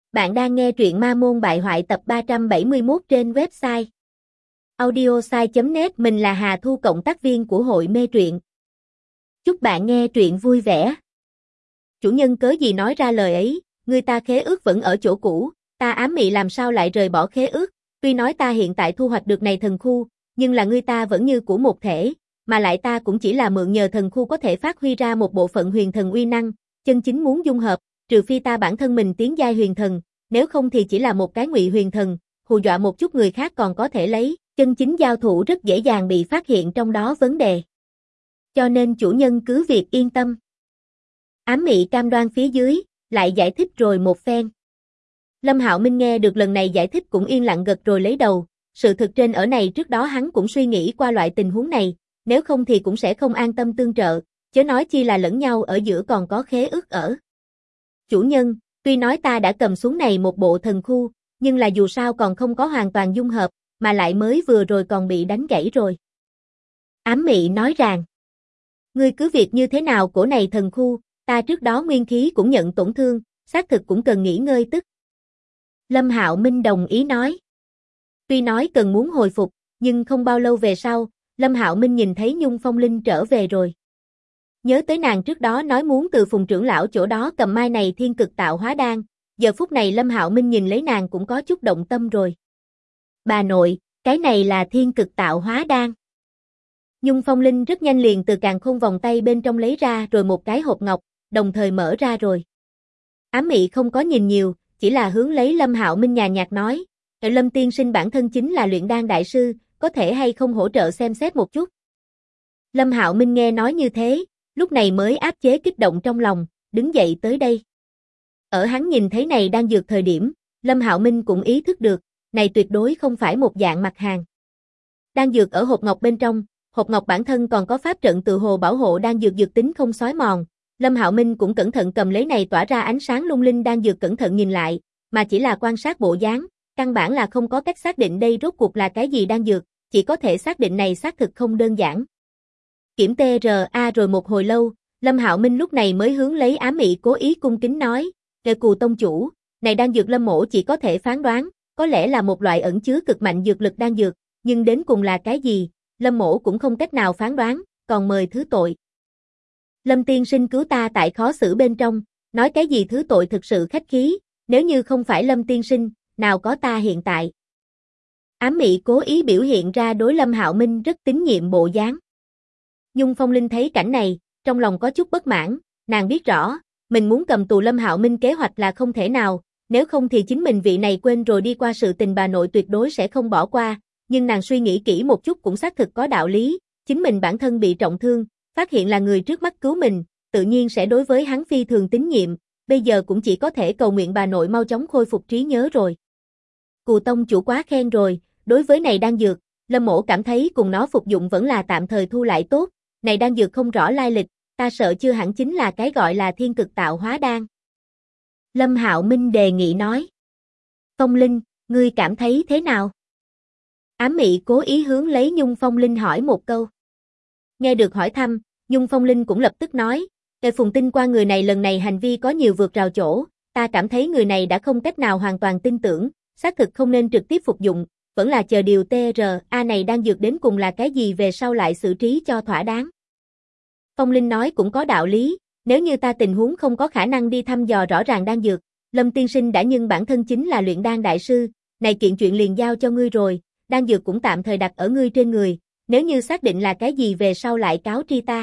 Bạn đang nghe truyện Ma Môn Bại Hoại tập 371 trên website audiosai.net. Mình là Hà Thu, cộng tác viên của hội mê truyện. Chúc bạn nghe truyện vui vẻ. Chủ nhân cớ gì nói ra lời ấy, người ta khế ước vẫn ở chỗ cũ, ta ám mị làm sao lại rời bỏ khế ước, tuy nói ta hiện tại thu hoạch được này thần khu, nhưng là người ta vẫn như của một thể, mà lại ta cũng chỉ là mượn nhờ thần khu có thể phát huy ra một bộ phận huyền thần uy năng, chân chính muốn dung hợp, trừ phi ta bản thân mình tiến giai huyền thần, nếu không thì chỉ là một cái ngụy huyền thần, hù dọa một chút người khác còn có thể lấy, chân chính giao thủ rất dễ dàng bị phát hiện trong đó vấn đề. Cho nên chủ nhân cứ việc yên tâm. Ám mị cam đoan phía dưới, lại giải thích rồi một phen. Lâm Hạo Minh nghe được lần này giải thích cũng yên lặng gật rồi lấy đầu, sự thực trên ở này trước đó hắn cũng suy nghĩ qua loại tình huống này, nếu không thì cũng sẽ không an tâm tương trợ, chớ nói chi là lẫn nhau ở giữa còn có khế ước ở. Chủ nhân, tuy nói ta đã cầm xuống này một bộ thần khu, nhưng là dù sao còn không có hoàn toàn dung hợp, mà lại mới vừa rồi còn bị đánh gãy rồi. Ám mị nói rằng, ngươi cứ việc như thế nào của này thần khu, ta trước đó nguyên khí cũng nhận tổn thương, xác thực cũng cần nghỉ ngơi tức. Lâm Hạo Minh đồng ý nói. Tuy nói cần muốn hồi phục, nhưng không bao lâu về sau, Lâm Hạo Minh nhìn thấy Nhung Phong Linh trở về rồi. Nhớ tới nàng trước đó nói muốn từ Phùng trưởng lão chỗ đó cầm mai này thiên cực tạo hóa đan, giờ phút này Lâm Hạo Minh nhìn lấy nàng cũng có chút động tâm rồi. Bà nội, cái này là thiên cực tạo hóa đan. Nhung Phong Linh rất nhanh liền từ càn khôn vòng tay bên trong lấy ra rồi một cái hộp ngọc, đồng thời mở ra rồi. Ám mị không có nhìn nhiều, chỉ là hướng lấy Lâm Hạo Minh nhàn nhạt nói, Lâm tiên sinh bản thân chính là luyện đan đại sư, có thể hay không hỗ trợ xem xét một chút. Lâm Hạo Minh nghe nói như thế, lúc này mới áp chế kích động trong lòng, đứng dậy tới đây. Ở hắn nhìn thấy này đang dược thời điểm, Lâm Hạo Minh cũng ý thức được, này tuyệt đối không phải một dạng mặt hàng. Đan dược ở hộp ngọc bên trong, hộp ngọc bản thân còn có pháp trận tự hồ bảo hộ đan dược dược tính không xói mòn. Lâm Hạo Minh cũng cẩn thận cầm lấy này tỏa ra ánh sáng lung linh đan dược cẩn thận nhìn lại, mà chỉ là quan sát bộ dáng, căn bản là không có cách xác định đây rốt cuộc là cái gì đan dược, chỉ có thể xác định này xác thực không đơn giản. Kiểm TRA rồi một hồi lâu, Lâm Hạo Minh lúc này mới hướng lấy ám mị cố ý cung kính nói, Kề Cù tông chủ, này đan dược Lâm mỗ chỉ có thể phán đoán, có lẽ là một loại ẩn chứa cực mạnh dược lực đan dược, nhưng đến cùng là cái gì, Lâm mỗ cũng không cách nào phán đoán, còn mời thứ tội. Lâm tiên sinh cứu ta tại khó xử bên trong, nói cái gì thứ tội thực sự khách khí, nếu như không phải Lâm tiên sinh, nào có ta hiện tại. Ám mị cố ý biểu hiện ra đối Lâm Hạo Minh rất tín nhiệm bộ dáng. Nhung Phong Linh thấy cảnh này, trong lòng có chút bất mãn, nàng biết rõ, mình muốn cầm tù Lâm Hạo Minh kế hoạch là không thể nào, nếu không thì chính mình vị này quên rồi đi qua sự tình bà nội tuyệt đối sẽ không bỏ qua, nhưng nàng suy nghĩ kỹ một chút cũng xác thực có đạo lý, chính mình bản thân bị trọng thương, phát hiện là người trước mắt cứu mình, tự nhiên sẽ đối với hắn phi thường tín nhiệm, bây giờ cũng chỉ có thể cầu nguyện bà nội mau chóng khôi phục trí nhớ rồi. Cù tông chủ quá khen rồi, đối với này đan dược, Lâm mỗ cảm thấy cùng nó phục dụng vẫn là tạm thời thu lại tốt, này đan dược không rõ lai lịch, ta sợ chưa hẳn chính là cái gọi là thiên cực tạo hóa đan. Lâm Hạo Minh đề nghị nói. Phong Linh, ngươi cảm thấy thế nào? Ám mị cố ý hướng lấy Nhung Phong Linh hỏi một câu. Nghe được hỏi thăm, Nhung Phong Linh cũng lập tức nói, Kề Phùng tin qua người này lần này hành vi có nhiều vượt rào chỗ, ta cảm thấy người này đã không cách nào hoàn toàn tin tưởng, xác thực không nên trực tiếp phục dụng, vẫn là chờ điều TRA này đang dược đến cùng là cái gì về sau lại xử trí cho thỏa đáng. Phong Linh nói cũng có đạo lý, nếu như ta tình huống không có khả năng đi thăm dò rõ ràng đan dược, Lâm tiên sinh đã nhưng bản thân chính là luyện đan đại sư, này kiện chuyện liền giao cho ngươi rồi, đan dược cũng tạm thời đặt ở ngươi trên người, nếu như xác định là cái gì về sau lại cáo tri ta.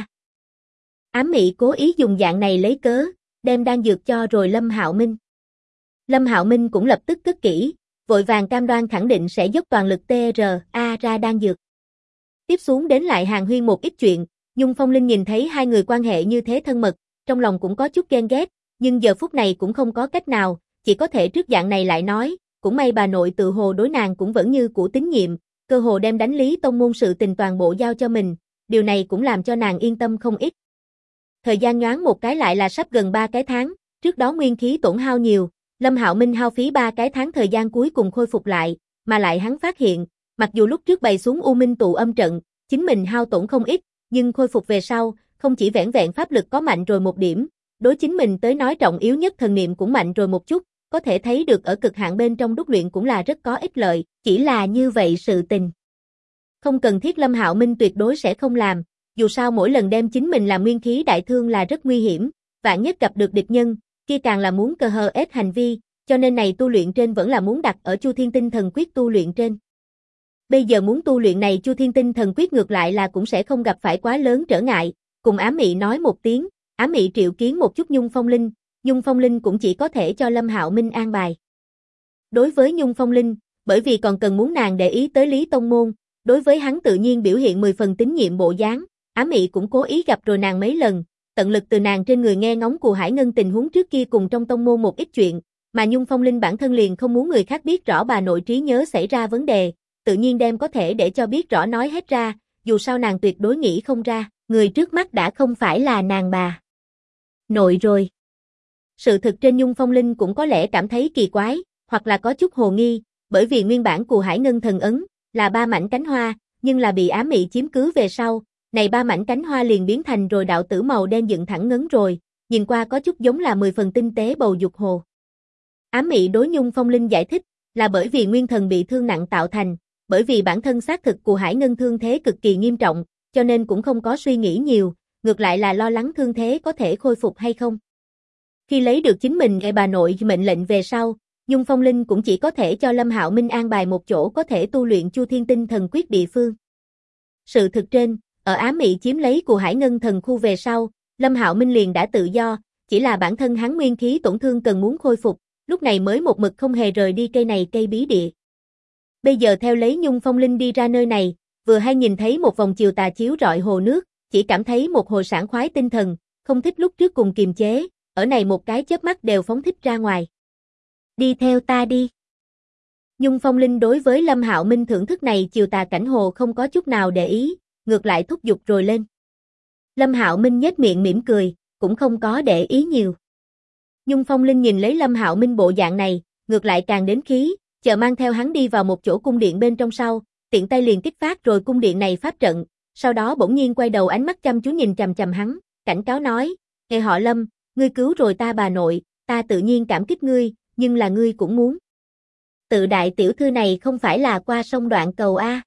Ám mị cố ý dùng dạng này lấy cớ, đem đan dược cho rồi Lâm Hạo Minh. Lâm Hạo Minh cũng lập tức cất kỹ, vội vàng cam đoan khẳng định sẽ dốc toàn lực TRA ra đan dược. Tiếp xuống đến lại hàn huyên một ít chuyện, Nhung Phong Linh nhìn thấy hai người quan hệ như thế thân mật, trong lòng cũng có chút ghen ghét, nhưng giờ phút này cũng không có cách nào, chỉ có thể trước dạng này lại nói, cũng may bà nội tự hồ đối nàng cũng vẫn như cũ tín nhiệm, cơ hồ đem đánh lý tông môn sự tình toàn bộ giao cho mình, điều này cũng làm cho nàng yên tâm không ít. Thời gian nhoáng một cái lại là sắp gần 3 cái tháng, trước đó nguyên khí tổn hao nhiều, Lâm Hạo Minh hao phí 3 cái tháng thời gian cuối cùng khôi phục lại, mà lại hắn phát hiện, mặc dù lúc trước bày xuống U Minh tụ âm trận, chính mình hao tổn không ít, nhưng khôi phục về sau, không chỉ vẻn vẹn pháp lực có mạnh rồi một điểm, đối chính mình tới nói trọng yếu nhất thần niệm cũng mạnh rồi một chút, có thể thấy được ở cực hạn bên trong đúc luyện cũng là rất có ích lợi, chỉ là như vậy sự tình. Không cần thiết Lâm Hạo Minh tuyệt đối sẽ không làm, dù sao mỗi lần đem chính mình làm nguyên khí đại thương là rất nguy hiểm, vạn nhất gặp được địch nhân, kia càng là muốn cơ hờ ép hành vi, cho nên này tu luyện trên vẫn là muốn đặt ở Chu Thiên Tinh Thần Quyết tu luyện trên. Bây giờ muốn tu luyện này Chu Thiên Tinh Thần Quyết ngược lại là cũng sẽ không gặp phải quá lớn trở ngại, cùng Ám Mị nói một tiếng, Ám Mị triệu kiến một chút Nhung Phong Linh cũng chỉ có thể cho Lâm Hạo Minh an bài. Đối với Nhung Phong Linh, bởi vì còn cần muốn nàng để ý tới Lý Tông Môn, đối với hắn tự nhiên biểu hiện 10 phần tín nhiệm bộ dáng, Ám Mị cũng cố ý gặp rồi nàng mấy lần, tận lực từ nàng trên người nghe ngóng Cù Hải Ngân tình huống trước kia cùng trong tông môn một ít chuyện, mà Nhung Phong Linh bản thân liền không muốn người khác biết rõ bà nội trí nhớ xảy ra vấn đề, tự nhiên đem có thể để cho biết rõ nói hết ra, dù sao nàng tuyệt đối nghĩ không ra, người trước mắt đã không phải là nàng bà nội rồi. Sự thực trên Nhung Phong Linh cũng có lẽ cảm thấy kỳ quái, hoặc là có chút hồ nghi, bởi vì nguyên bản Cù Hải Ngân thần ấn là 3 mảnh cánh hoa, nhưng là bị Ám Mị chiếm cứ về sau, này 3 mảnh cánh hoa liền biến thành rồi đạo tử màu đen dựng thẳng ngấn rồi, nhìn qua có chút giống là 10 phần tinh tế bầu dục hồ. Ám Mị đối Nhung Phong Linh giải thích, là bởi vì nguyên thần bị thương nặng tạo thành, bởi vì bản thân xác thực Cù Hải Ngân thương thế cực kỳ nghiêm trọng, cho nên cũng không có suy nghĩ nhiều, ngược lại là lo lắng thương thế có thể khôi phục hay không. Khi lấy được chính mình nghe bà nội mệnh lệnh về sau, Nhung Phong Linh cũng chỉ có thể cho Lâm Hạo Minh an bài một chỗ có thể tu luyện Chu Thiên Tinh Thần Quyết địa phương. Sự thực trên, ở Ám Mị chiếm lấy Cù Hải Ngân thần khu về sau, Lâm Hạo Minh liền đã tự do, chỉ là bản thân hắn nguyên khí tổn thương cần muốn khôi phục, lúc này mới một mực không hề rời đi cây này cây bí địa. Bây giờ theo lấy Nhung Phong Linh đi ra nơi này, vừa hay nhìn thấy một vòng chiều tà chiếu rọi hồ nước, chỉ cảm thấy một hồi sảng khoái tinh thần, không thích lúc trước cùng kiềm chế, ở này một cái chớp mắt đều phóng thích ra ngoài. Đi theo ta đi. Nhung Phong Linh đối với Lâm Hạo Minh thưởng thức này chiều tà cảnh hồ không có chút nào để ý, ngược lại thúc giục rồi lên. Lâm Hạo Minh nhếch miệng mỉm cười, cũng không có để ý nhiều. Nhung Phong Linh nhìn lấy Lâm Hạo Minh bộ dạng này, ngược lại càng đến khí, chờ mang theo hắn đi vào một chỗ cung điện bên trong sau, tiện tay liền kích phát rồi cung điện này pháp trận, sau đó bỗng nhiên quay đầu ánh mắt chăm chú nhìn chằm chằm hắn, cảnh cáo nói, "Nghe họ Lâm, ngươi cứu rồi ta bà nội, ta tự nhiên cảm kích ngươi, nhưng là ngươi cũng muốn. Tự đại tiểu thư này không phải là qua sông đoạn cầu a."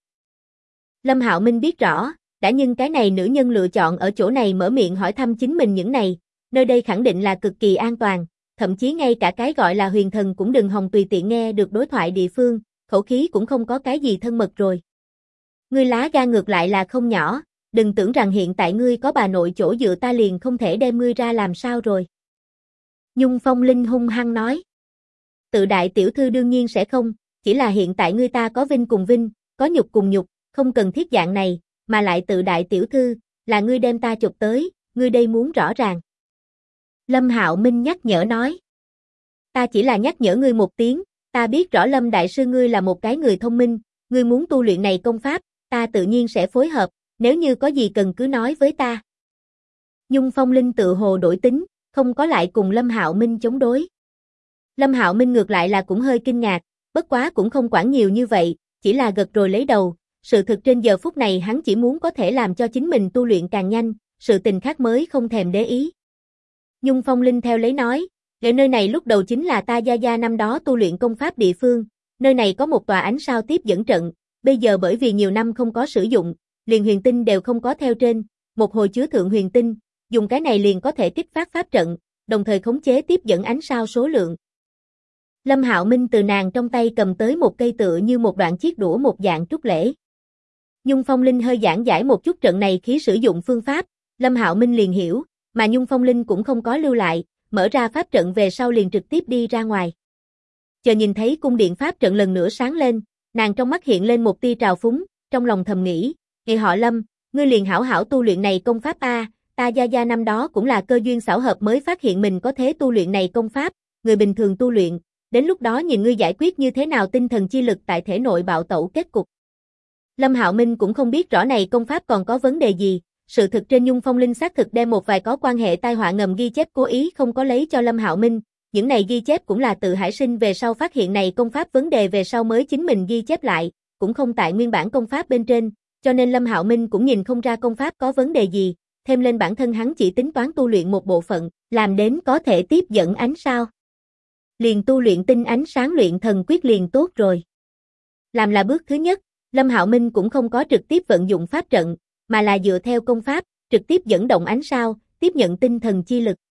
Lâm Hạo Minh biết rõ, đã nhưng cái này nữ nhân lựa chọn ở chỗ này mở miệng hỏi thăm chính mình những này, nơi đây khẳng định là cực kỳ an toàn, thậm chí ngay cả cái gọi là huyền thần cũng đừng hòng tùy tiện nghe được đối thoại địa phương, khẩu khí cũng không có cái gì thân mật rồi. Ngươi lá gan ngược lại là không nhỏ, đừng tưởng rằng hiện tại ngươi có bà nội chỗ dựa ta liền không thể đem ngươi ra làm sao rồi. Nhung Phong Linh hung hăng nói. Tự đại tiểu thư đương nhiên sẽ không, chỉ là hiện tại ngươi ta có vinh cùng vinh, có nhục cùng nhục, không cần thiết dạng này, mà lại tự đại tiểu thư, là ngươi đem ta chụp tới, ngươi đây muốn rõ ràng. Lâm Hạo Minh nhắc nhở nói. Ta chỉ là nhắc nhở ngươi một tiếng, ta biết rõ Lâm đại sư ngươi là một cái người thông minh, ngươi muốn tu luyện này công pháp, ta tự nhiên sẽ phối hợp, nếu như có gì cần cứ nói với ta. Nhung Phong Linh tự hồ đổi tính, không có lại cùng Lâm Hạo Minh chống đối. Lâm Hạo Minh ngược lại là cũng hơi kinh ngạc, bất quá cũng không quản nhiều như vậy, chỉ là gật rồi lấy đầu, sự thực trên giờ phút này hắn chỉ muốn có thể làm cho chính mình tu luyện càng nhanh, sự tình khác mới không thèm để ý. Nhung Phong Linh theo lấy nói, "Ở nơi này lúc đầu chính là ta gia gia năm đó tu luyện công pháp địa phương, nơi này có một tòa ánh sao tiếp dẫn trận, bây giờ bởi vì nhiều năm không có sử dụng, liền huyền tinh đều không có theo trên, một hồi chứa thượng huyền tinh, dùng cái này liền có thể kích phát pháp trận, đồng thời khống chế tiếp dẫn ánh sao số lượng." Lâm Hạo Minh từ nàng trong tay cầm tới một cây tựa như một đoạn chiếc đũa một dạng trúc lễ. Nhung Phong Linh hơi giảng giải một chút trận này khí sử dụng phương pháp, Lâm Hạo Minh liền hiểu, mà Nhung Phong Linh cũng không có lưu lại, mở ra pháp trận về sau liền trực tiếp đi ra ngoài. Chờ nhìn thấy cung điện pháp trận lần nữa sáng lên, nàng trong mắt hiện lên một tia trào phúng, trong lòng thầm nghĩ, "Nghe họ Lâm, ngươi liền hảo hảo tu luyện này công pháp a, ta gia gia năm đó cũng là cơ duyên xảo hợp mới phát hiện mình có thể tu luyện này công pháp, người bình thường tu luyện, đến lúc đó nhìn ngươi giải quyết như thế nào tinh thần chi lực tại thể nội bạo tẩu kết cục." Lâm Hạo Minh cũng không biết rõ này công pháp còn có vấn đề gì, sự thực trên Nhung Phong Linh xác thực đem một vài có quan hệ tai họa ngầm ghi chép cố ý không có lấy cho Lâm Hạo Minh, những này ghi chép cũng là tự Hải Sinh về sau phát hiện này công pháp vấn đề về sau mới chính mình ghi chép lại, cũng không tại nguyên bản công pháp bên trên, cho nên Lâm Hạo Minh cũng nhìn không ra công pháp có vấn đề gì, thêm lên bản thân hắn chỉ tính toán tu luyện một bộ phận, làm đến có thể tiếp dẫn ánh sao. Liền tu luyện tinh ánh sáng luyện thần quyết liền tốt rồi. Làm là bước thứ nhất, Lâm Hạo Minh cũng không có trực tiếp vận dụng pháp trận, mà là dựa theo công pháp, trực tiếp dẫn động ánh sao, tiếp nhận tinh thần chi lực.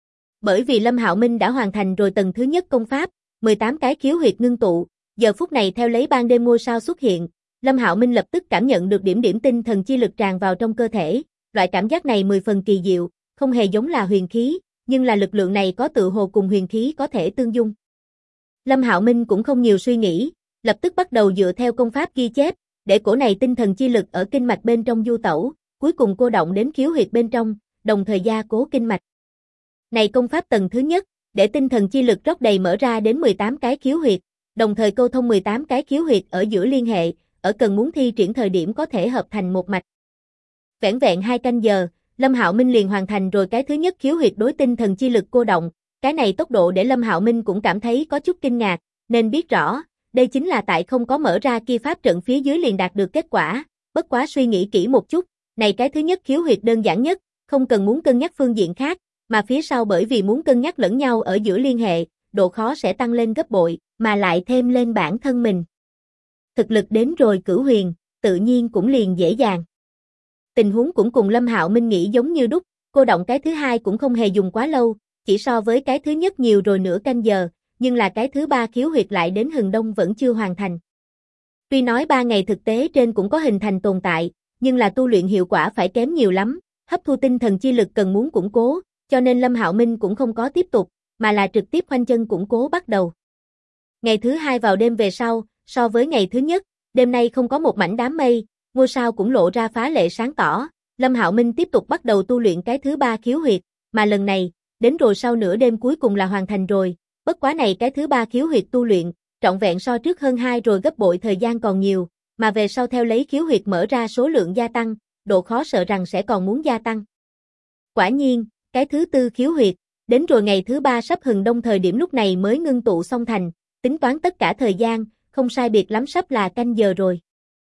Bởi vì Lâm Hạo Minh đã hoàn thành rồi tầng thứ nhất công pháp, 18 cái khiếu huyệt ngưng tụ, giờ phút này theo lấy ban đêm ngôi sao xuất hiện, Lâm Hạo Minh lập tức cảm nhận được điểm điểm tinh thần chi lực tràn vào trong cơ thể, loại cảm giác này 10 phần kỳ diệu, không hề giống là huyền khí, nhưng là lực lượng này có tự hồ cùng huyền khí có thể tương dung. Lâm Hạo Minh cũng không nhiều suy nghĩ, lập tức bắt đầu dựa theo công pháp ghi chép, để cổ này tinh thần chi lực ở kinh mạch bên trong du tẩu, cuối cùng cô động đến khiếu huyệt bên trong, đồng thời gia cố kinh mạch. Này công pháp tầng thứ nhất, để tinh thần chi lực rót đầy mở ra đến 18 cái khiếu huyệt, đồng thời câu thông 18 cái khiếu huyệt ở giữa liên hệ, ở cần muốn thi triển thời điểm có thể hợp thành một mạch. Vẻn vẹn 2 canh giờ, Lâm Hạo Minh liền hoàn thành rồi cái thứ nhất khiếu huyệt đối tinh thần chi lực cô động, cái này tốc độ để Lâm Hạo Minh cũng cảm thấy có chút kinh ngạc, nên biết rõ, đây chính là tại không có mở ra kia pháp trận phía dưới liền đạt được kết quả, bất quá suy nghĩ kỹ một chút, này cái thứ nhất khiếu huyệt đơn giản nhất, không cần muốn cân nhắc phương diện khác, mà phía sau bởi vì muốn cân nhắc lẫn nhau ở giữa liên hệ, độ khó sẽ tăng lên gấp bội, mà lại thêm lên bản thân mình. Thực lực đến rồi cửu huyền, tự nhiên cũng liền dễ dàng. Tình huống cũng cùng Lâm Hạo Minh nghĩ giống như đúc, cô động cái thứ hai cũng không hề dùng quá lâu, chỉ so với cái thứ nhất nhiều rồi nửa canh giờ, nhưng là cái thứ ba khiếu huyệt lại đến hừng đông vẫn chưa hoàn thành. Tuy nói 3 ngày thực tế trên cũng có hình thành tồn tại, nhưng là tu luyện hiệu quả phải kém nhiều lắm, hấp thu tinh thần chi lực cần muốn củng cố, cho nên Lâm Hạo Minh cũng không có tiếp tục, mà là trực tiếp khoanh chân củng cố bắt đầu. Ngày thứ hai vào đêm về sau, so với ngày thứ nhất, đêm nay không có một mảnh đám mây, ngôi sao cũng lộ ra phá lệ sáng tỏ, Lâm Hạo Minh tiếp tục bắt đầu tu luyện cái thứ ba khiếu huyệt, mà lần này, đến rồi sau nửa đêm cuối cùng là hoàn thành rồi, bất quá này cái thứ ba khiếu huyệt tu luyện, trọn vẹn so trước hơn 2 rồi gấp bội thời gian còn nhiều, mà về sau theo lấy khiếu huyệt mở ra số lượng gia tăng, độ khó sợ rằng sẽ còn muốn gia tăng. Quả nhiên, cái thứ tư khiếu huyệt, đến rồi ngày thứ ba sắp hừng đông thời điểm lúc này mới ngưng tụ xong thành, tính toán tất cả thời gian, không sai biệt lắm sắp là canh giờ rồi.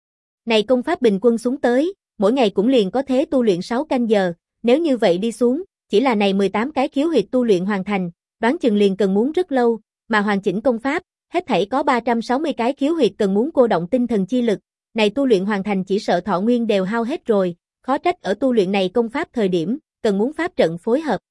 Này công pháp bình quân xuống tới, mỗi ngày cũng liền có thế tu luyện 6 canh giờ, nếu như vậy đi xuống, chỉ là này 18 cái khiếu huyệt tu luyện hoàn thành, đoán chừng liền cần muốn rất lâu, mà hoàn chỉnh công pháp, hết thảy có 360 cái khiếu huyệt cần muốn cô động tinh thần chi lực, này tu luyện hoàn thành chỉ sợ thọ nguyên đều hao hết rồi, khó trách ở tu luyện này công pháp thời điểm, cần muốn pháp trận phối hợp.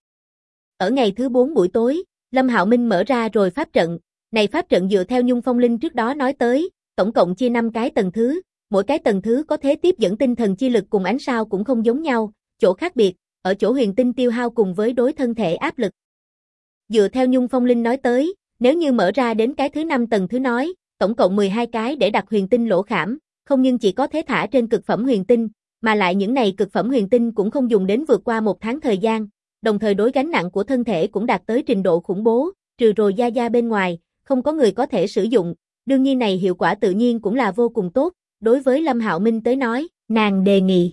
Ở ngày thứ 4 buổi tối, Lâm Hạo Minh mở ra rồi pháp trận, này pháp trận dựa theo Nhung Phong Linh trước đó nói tới, tổng cộng chia 5 cái tầng thứ, mỗi cái tầng thứ có thế tiếp dẫn tinh thần chi lực cùng ánh sao cũng không giống nhau, chỗ khác biệt, ở chỗ huyền tinh tiêu hao cùng với đối thân thể áp lực. Dựa theo Nhung Phong Linh nói tới, nếu như mở ra đến cái thứ 5 tầng thứ nói, tổng cộng 12 cái để đặt huyền tinh lỗ khảm, không nhưng chỉ có thế thả trên cực phẩm huyền tinh, mà lại những này cực phẩm huyền tinh cũng không dùng đến vượt qua 1 tháng thời gian, đồng thời đối gánh nặng của thân thể cũng đạt tới trình độ khủng bố, trừ rồi gia gia bên ngoài, không có người có thể sử dụng, đương nhiên này hiệu quả tự nhiên cũng là vô cùng tốt, đối với Lâm Hạo Minh tới nói, nàng đề nghị.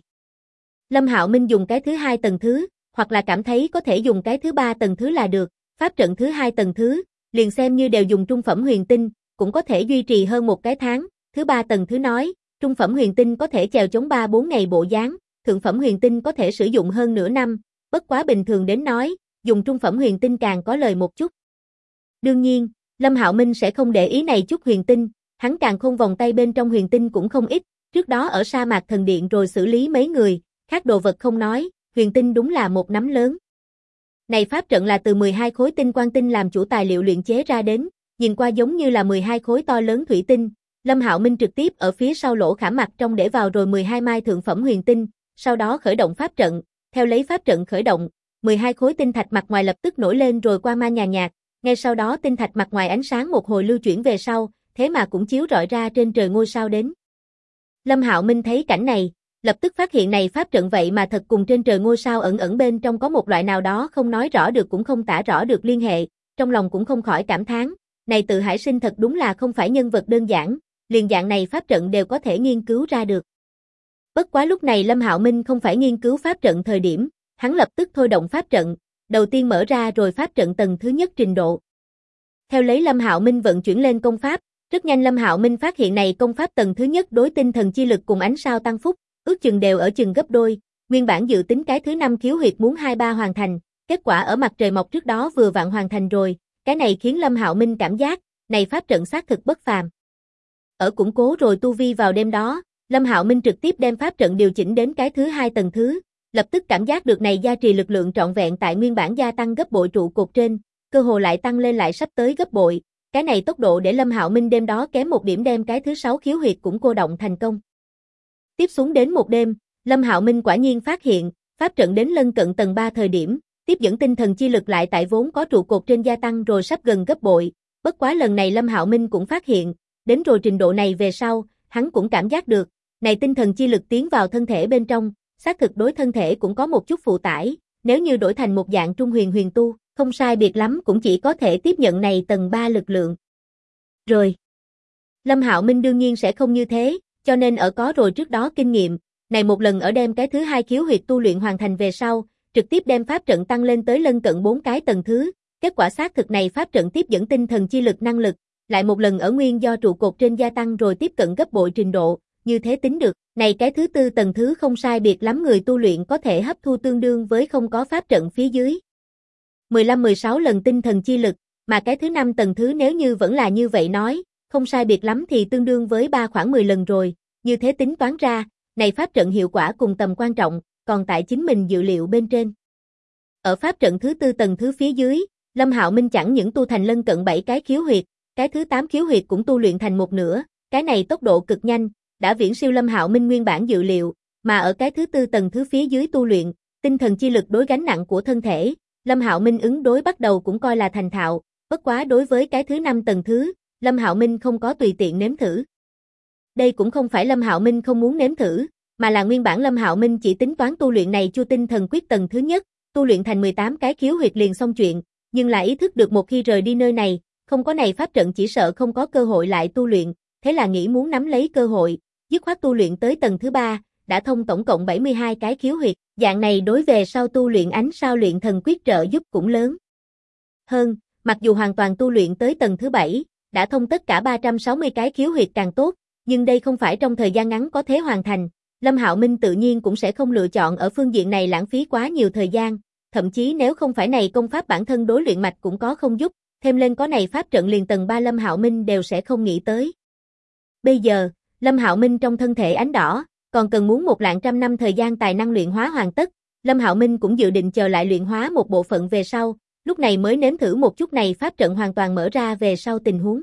Lâm Hạo Minh dùng cái thứ 2 tầng thứ, hoặc là cảm thấy có thể dùng cái thứ 3 tầng thứ là được, pháp trận thứ 2 tầng thứ, liền xem như đều dùng trung phẩm huyền tinh, cũng có thể duy trì hơn một cái tháng, thứ 3 tầng thứ nói, trung phẩm huyền tinh có thể chèo chống 3-4 ngày bộ dáng, thượng phẩm huyền tinh có thể sử dụng hơn nửa năm, bất quá bình thường đến nói, dùng trung phẩm huyền tinh càng có lời một chút. Đương nhiên, Lâm Hạo Minh sẽ không để ý này chút huyền tinh, hắn càng khôn vòng tay bên trong huyền tinh cũng không ít, trước đó ở sa mạc thần điện rồi xử lý mấy người, khác đồ vật không nói, huyền tinh đúng là một nắm lớn. Này pháp trận là từ 12 khối tinh quang tinh làm chủ tài liệu luyện chế ra đến, nhìn qua giống như là 12 khối to lớn thủy tinh, Lâm Hạo Minh trực tiếp ở phía sau lỗ khảm mặt trong để vào rồi 12 mai thượng phẩm huyền tinh, sau đó khởi động pháp trận, theo lấy pháp trận khởi động, 12 khối tinh thạch mặt ngoài lập tức nổi lên rồi qua ma nhàn nhạt, ngay sau đó tinh thạch mặt ngoài ánh sáng một hồi lưu chuyển về sau, thế mà cũng chiếu rọi ra trên trời ngôi sao đến. Lâm Hạo Minh thấy cảnh này, lập tức phát hiện này pháp trận vậy mà thật cùng trên trời ngôi sao ẩn ẩn bên trong có một loại nào đó không nói rõ được cũng không tả rõ được liên hệ, trong lòng cũng không khỏi cảm thán, này Tự Hải Sinh thật đúng là không phải nhân vật đơn giản, liền dạng này pháp trận đều có thể nghiên cứu ra được. Bất quá lúc này Lâm Hạo Minh không phải nghiên cứu pháp trận thời điểm, hắn lập tức thôi động pháp trận, đầu tiên mở ra rồi pháp trận tầng thứ nhất trình độ. Theo lấy Lâm Hạo Minh vận chuyển lên công pháp, rất nhanh Lâm Hạo Minh phát hiện này công pháp tầng thứ nhất đối tinh thần chi lực cùng ánh sao tăng phúc, ước chừng đều ở chừng gấp đôi, nguyên bản dự tính cái thứ 5 khiếu huyệt muốn 2-3 hoàn thành, kết quả ở mặt trời mọc trước đó vừa vặn hoàn thành rồi, Cái này khiến Lâm Hạo Minh cảm giác, này pháp trận xác thực bất phàm. Ở củng cố rồi tu vi vào đêm đó, Lâm Hạo Minh trực tiếp đem pháp trận điều chỉnh đến cái thứ 2 tầng thứ, lập tức cảm giác được này gia trì lực lượng trọn vẹn tại nguyên bản gia tăng gấp bội trụ cột trên, cơ hồ lại tăng lên lại sắp tới gấp bội. Cái này tốc độ để Lâm Hạo Minh đêm đó kém một điểm đem cái thứ 6 khiếu huyệt cũng cô động thành công. Tiếp xuống đến một đêm, Lâm Hạo Minh quả nhiên phát hiện, pháp trận đến lân cận tầng 3 thời điểm, tiếp dẫn tinh thần chi lực lại tại vốn có trụ cột trên gia tăng rồi sắp gần gấp bội. Bất quá lần này Lâm Hạo Minh cũng phát hiện, đến rồi trình độ này về sau, hắn cũng cảm giác được, này tinh thần chi lực tiến vào thân thể bên trong, xác thực đối thân thể cũng có một chút phụ tải, nếu như đổi thành một dạng trung huyền huyền tu, không sai biệt lắm cũng chỉ có thể tiếp nhận này tầng 3 lực lượng. Rồi. Lâm Hạo Minh đương nhiên sẽ không như thế, cho nên ở có rồi trước đó kinh nghiệm, này một lần ở đem cái thứ 2 khiếu huyệt tu luyện hoàn thành về sau, trực tiếp đem pháp trận tăng lên tới lân cận 4 cái tầng thứ, kết quả xác thực này pháp trận tiếp dẫn tinh thần chi lực năng lực, lại một lần ở nguyên do trụ cột trên gia tăng rồi tiếp cận gấp bội trình độ, như thế tính được, này cái thứ 4 tầng thứ không sai biệt lắm người tu luyện có thể hấp thu tương đương với không có pháp trận phía dưới 15-16 lần tinh thần chi lực, mà cái thứ 5 tầng thứ nếu như vẫn là như vậy nói, không sai biệt lắm thì tương đương với khoảng 10 lần rồi, như thế tính toán ra, này pháp trận hiệu quả cùng tầm quan trọng, còn tại chính mình dự liệu bên trên. Ở pháp trận thứ 4 tầng thứ phía dưới, Lâm Hạo Minh chẳng những tu thành lân cận 7 cái khiếu huyệt, cái thứ 8 khiếu huyệt cũng tu luyện thành một nửa, cái này tốc độ cực nhanh, đã viễn siêu Lâm Hạo Minh nguyên bản dự liệu, mà ở cái thứ 4 tầng thứ phía dưới tu luyện, tinh thần chi lực đối gánh nặng của thân thể, Lâm Hạo Minh ứng đối bắt đầu cũng coi là thành thạo, bất quá đối với cái thứ 5 tầng thứ, Lâm Hạo Minh không có tùy tiện nếm thử. Đây cũng không phải Lâm Hạo Minh không muốn nếm thử, mà là nguyên bản Lâm Hạo Minh chỉ tính toán tu luyện này Chu Tinh Thần Quyết tầng thứ nhất, tu luyện thành 18 cái khiếu huyệt liền xong chuyện, nhưng lại ý thức được một khi rời đi nơi này, không có này pháp trận chỉ sợ không có cơ hội lại tu luyện, thế là nghĩ muốn nắm lấy cơ hội, dứt khoát tu luyện tới tầng thứ 3, đã thông tổng cộng 72 cái khiếu huyệt, dạng này đối về sau tu luyện ánh sao luyện thần quyết trợ giúp cũng lớn. Hơn, mặc dù hoàn toàn tu luyện tới tầng thứ 7, đã thông tất cả 360 cái khiếu huyệt càng tốt, nhưng đây không phải trong thời gian ngắn có thể hoàn thành, Lâm Hạo Minh tự nhiên cũng sẽ không lựa chọn ở phương diện này lãng phí quá nhiều thời gian, thậm chí nếu không phải này công pháp bản thân đối luyện mạch cũng có không giúp, thêm lên có này pháp trận liền tầng 3 Lâm Hạo Minh đều sẽ không nghĩ tới. Bây giờ, Lâm Hạo Minh trong thân thể ánh đỏ, còn cần muốn 100 năm thời gian tài năng luyện hóa hoàn tất, Lâm Hạo Minh cũng dự định chờ lại luyện hóa một bộ phận về sau, lúc này mới nếm thử một chút này pháp trận hoàn toàn mở ra về sau tình huống.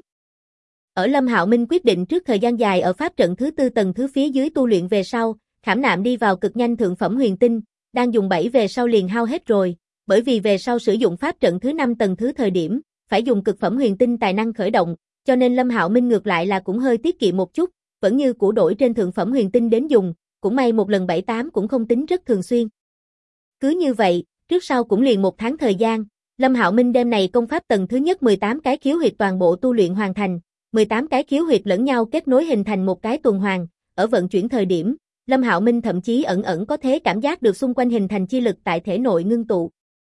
Ở Lâm Hạo Minh quyết định trước thời gian dài ở pháp trận thứ 4 tầng thứ phía dưới tu luyện về sau, khảm nạm đi vào cực nhanh thượng phẩm huyền tinh, đang dùng 7 về sau liền hao hết rồi, bởi vì về sau sử dụng pháp trận thứ 5 tầng thứ thời điểm, phải dùng cực phẩm huyền tinh tài năng khởi động, cho nên Lâm Hạo Minh ngược lại là cũng hơi tiết kiệm một chút, vẫn như cũ đổi trên thượng phẩm huyền tinh đến dùng, cũng may một lần 7-8 cũng không tính rất thường xuyên. Cứ như vậy, trước sau cũng liền một tháng thời gian, Lâm Hạo Minh đem này công pháp tầng thứ nhất 18 cái khiếu huyệt toàn bộ tu luyện hoàn thành, 18 cái khiếu huyệt lẫn nhau kết nối hình thành một cái tuần hoàn, ở vận chuyển thời điểm, Lâm Hạo Minh thậm chí ẩn ẩn có thể cảm giác được xung quanh hình thành chi lực tại thể nội ngưng tụ.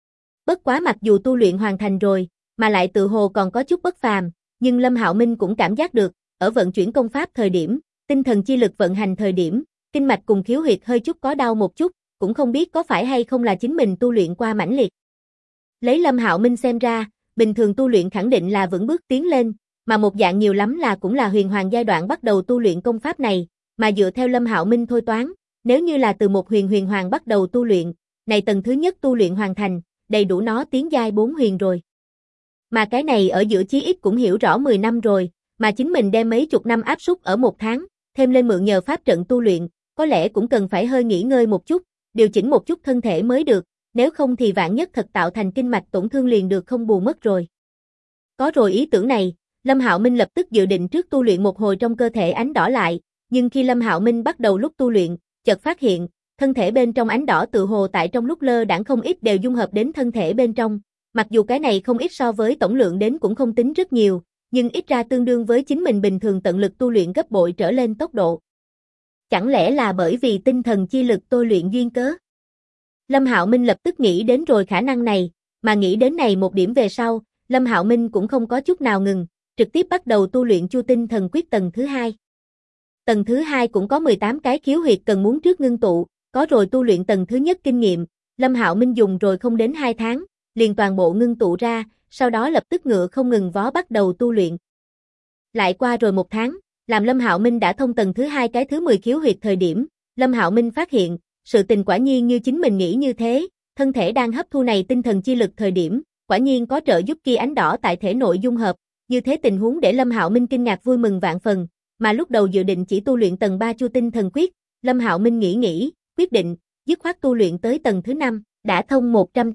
Bất quá mặc dù tu luyện hoàn thành rồi, mà lại tự hồ còn có chút bất phàm, nhưng Lâm Hạo Minh cũng cảm giác được, ở vận chuyển công pháp thời điểm, tinh thần chi lực vận hành thời điểm, kinh mạch cùng khiếu huyệt hơi chút có đau một chút, cũng không biết có phải hay không là chính mình tu luyện qua mãnh liệt. Lấy Lâm Hạo Minh xem ra, bình thường tu luyện khẳng định là vững bước tiến lên, mà một dạng nhiều lắm là cũng là huyền hoàng giai đoạn bắt đầu tu luyện công pháp này, mà dựa theo Lâm Hạo Minh thôi toán, nếu như là từ một huyền hoàng bắt đầu tu luyện, này tầng thứ nhất tu luyện hoàn thành, đầy đủ nó tiến giai 4 huyền rồi. Mà cái này ở giữa chí ít cũng hiểu rõ 10 năm rồi, mà chính mình đem mấy chục năm áp suất ở một tháng, thêm lên mượn nhờ pháp trận tu luyện, có lẽ cũng cần phải hơi nghỉ ngơi một chút, điều chỉnh một chút thân thể mới được, nếu không thì vạn nhất thật tạo thành kinh mạch tổn thương liền được không bù mất rồi. Có rồi ý tưởng này, Lâm Hạo Minh lập tức dự định trước tu luyện một hồi trong cơ thể ánh đỏ lại, nhưng khi Lâm Hạo Minh bắt đầu lúc tu luyện, chợt phát hiện, thân thể bên trong ánh đỏ tự hồ tại trong lúc lơ đãng không ít đều dung hợp đến thân thể bên trong, mặc dù cái này không ít so với tổng lượng đến cũng không tính rất nhiều, nhưng ít ra tương đương với chính mình bình thường tận lực tu luyện gấp bội trở lên tốc độ. Chẳng lẽ là bởi vì tinh thần chi lực tôi luyện duyên cớ? Lâm Hạo Minh lập tức nghĩ đến rồi khả năng này, mà nghĩ đến này một điểm về sau, Lâm Hạo Minh cũng không có chút nào ngừng, trực tiếp bắt đầu tu luyện Chu Tinh Thần Quyết tầng thứ 2. Tầng thứ 2 cũng có 18 cái khiếu huyệt cần muốn trước ngưng tụ, có rồi tu luyện tầng thứ nhất kinh nghiệm, Lâm Hạo Minh dùng rồi không đến 2 tháng, liền toàn bộ ngưng tụ ra, sau đó lập tức ngựa không ngừng vó bắt đầu tu luyện. Lại qua rồi 1 tháng, làm Lâm Hạo Minh đã thông tầng thứ 2 cái thứ 10 khiếu huyệt thời điểm, Lâm Hạo Minh phát hiện, sự tình quả nhiên như chính mình nghĩ như thế, thân thể đang hấp thu này tinh thần chi lực thời điểm, quả nhiên có trợ giúp kia ánh đỏ tại thể nội dung hợp, như thế tình huống để Lâm Hạo Minh kinh ngạc vui mừng vạn phần, mà lúc đầu dự định chỉ tu luyện tầng 3 Chu Tinh Thần Quyết, Lâm Hạo Minh nghĩ, quyết định, dứt khoát tu luyện tới tầng thứ 5, đã thông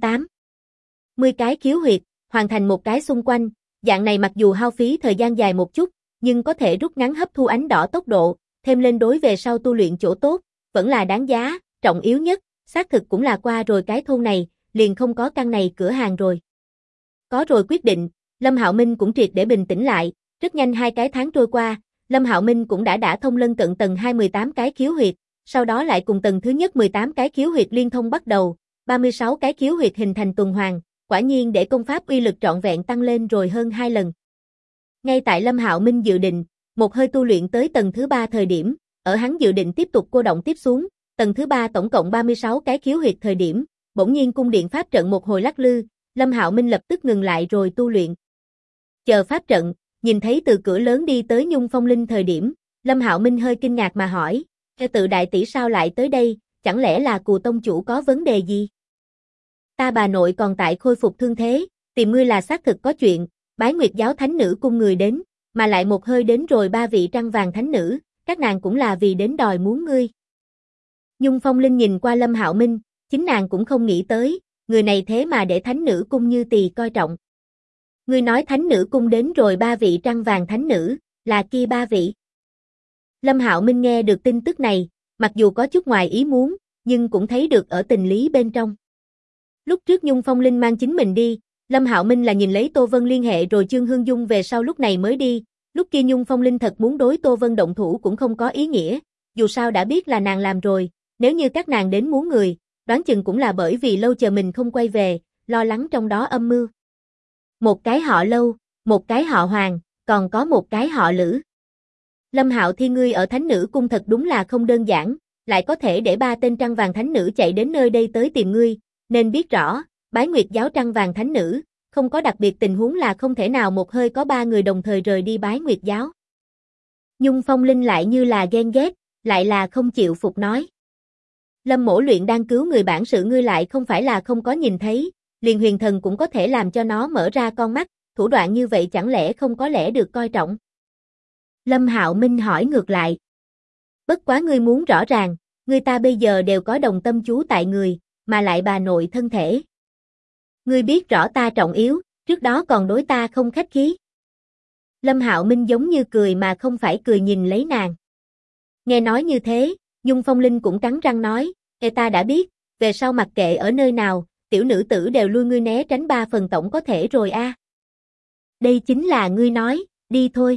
180 cái khiếu huyệt, hoàn thành một cái xung quanh, dạng này mặc dù hao phí thời gian dài một chút, nhưng có thể rút ngắn hấp thu ánh đỏ tốc độ, thêm lên đối về sau tu luyện chỗ tốt, vẫn là đáng giá, trọng yếu nhất, xác thực cũng là qua rồi cái thôn này, liền không có căn này cửa hàng rồi. Có rồi quyết định, Lâm Hạo Minh cũng triệt để bình tĩnh lại, rất nhanh 2 cái tháng trôi qua, Lâm Hạo Minh cũng đã thông lân cận tầng 2 18 cái khiếu huyệt, sau đó lại cùng tầng thứ nhất 18 cái khiếu huyệt liên thông bắt đầu, 36 cái khiếu huyệt hình thành tuần hoàn, quả nhiên để công pháp uy lực trọn vẹn tăng lên rồi hơn 2 lần. Ngay tại Lâm Hạo Minh dự định, một hơi tu luyện tới tầng thứ 3 thời điểm, ở hắn dự định tiếp tục cô động tiếp xuống, tầng thứ 3 tổng cộng 36 cái khiếu huyệt thời điểm, bỗng nhiên cung điện pháp trận một hồi lắc lư, Lâm Hạo Minh lập tức ngừng lại rồi tu luyện. Chờ pháp trận, nhìn thấy từ cửa lớn đi tới Nhung Phong Linh thời điểm, Lâm Hạo Minh hơi kinh ngạc mà hỏi, tự đại tỷ sao lại tới đây, chẳng lẽ là Cù tông chủ có vấn đề gì? Ta bà nội còn tại khôi phục thương thế, tìm ngươi là xác thực có chuyện, Bái Nguyệt giáo thánh nữ cung người đến, mà lại một hơi đến rồi 3 vị trăng vàng thánh nữ, các nàng cũng là vì đến đòi muốn ngươi. Nhung Phong Linh nhìn qua Lâm Hạo Minh, chính nàng cũng không nghĩ tới, người này thế mà để thánh nữ cung như tỳ coi trọng. Ngươi nói thánh nữ cung đến rồi 3 vị trăng vàng thánh nữ, là kia 3 vị. Lâm Hạo Minh nghe được tin tức này, mặc dù có chút ngoài ý muốn, nhưng cũng thấy được ở tình lý bên trong. Lúc trước Nhung Phong Linh mang chính mình đi, Lâm Hạo Minh là nhìn lấy Tô Vân liên hệ rồi Chương Hương Dung về sau lúc này mới đi, lúc kia Nhung Phong Linh thật muốn đối Tô Vân động thủ cũng không có ý nghĩa, dù sao đã biết là nàng làm rồi, nếu như các nàng đến muốn người, đoán chừng cũng là bởi vì lâu chờ mình không quay về, lo lắng trong đó âm mưu. Một cái họ Lâu, một cái họ Hoàng, còn có một cái họ Lữ. Lâm Hạo Thiên ngươi ở thánh nữ cung thật đúng là không đơn giản, lại có thể để 3 tên trăng vàng thánh nữ chạy đến nơi đây tới tìm ngươi, nên biết rõ, Bái Nguyệt giáo trăng vàng thánh nữ, không có đặc biệt tình huống là không thể nào một hơi có 3 người đồng thời rời đi Bái Nguyệt giáo. Nhung Phong Linh lại như là ghen ghét, lại là không chịu phục nói. Lâm mỗ luyện đang cứu người bản sự ngươi lại không phải là không có nhìn thấy, liền huyền thần cũng có thể làm cho nó mở ra con mắt, thủ đoạn như vậy chẳng lẽ không có lẽ được coi trọng. Lâm Hạo Minh hỏi ngược lại. Bất quá ngươi muốn rõ ràng, người ta bây giờ đều có đồng tâm chú tại người, mà lại bà nội thân thể. Ngươi biết rõ ta trọng yếu, trước đó còn đối ta không khách khí. Lâm Hạo Minh giống như cười mà không phải cười nhìn lấy nàng. Nghe nói như thế, Nhung Phong Linh cũng cắn răng nói, ta đã biết, về sau mặc kệ ở nơi nào, tiểu nữ tử đều lui ngươi né tránh 3 phần tổng có thể rồi a. Đây chính là ngươi nói, đi thôi.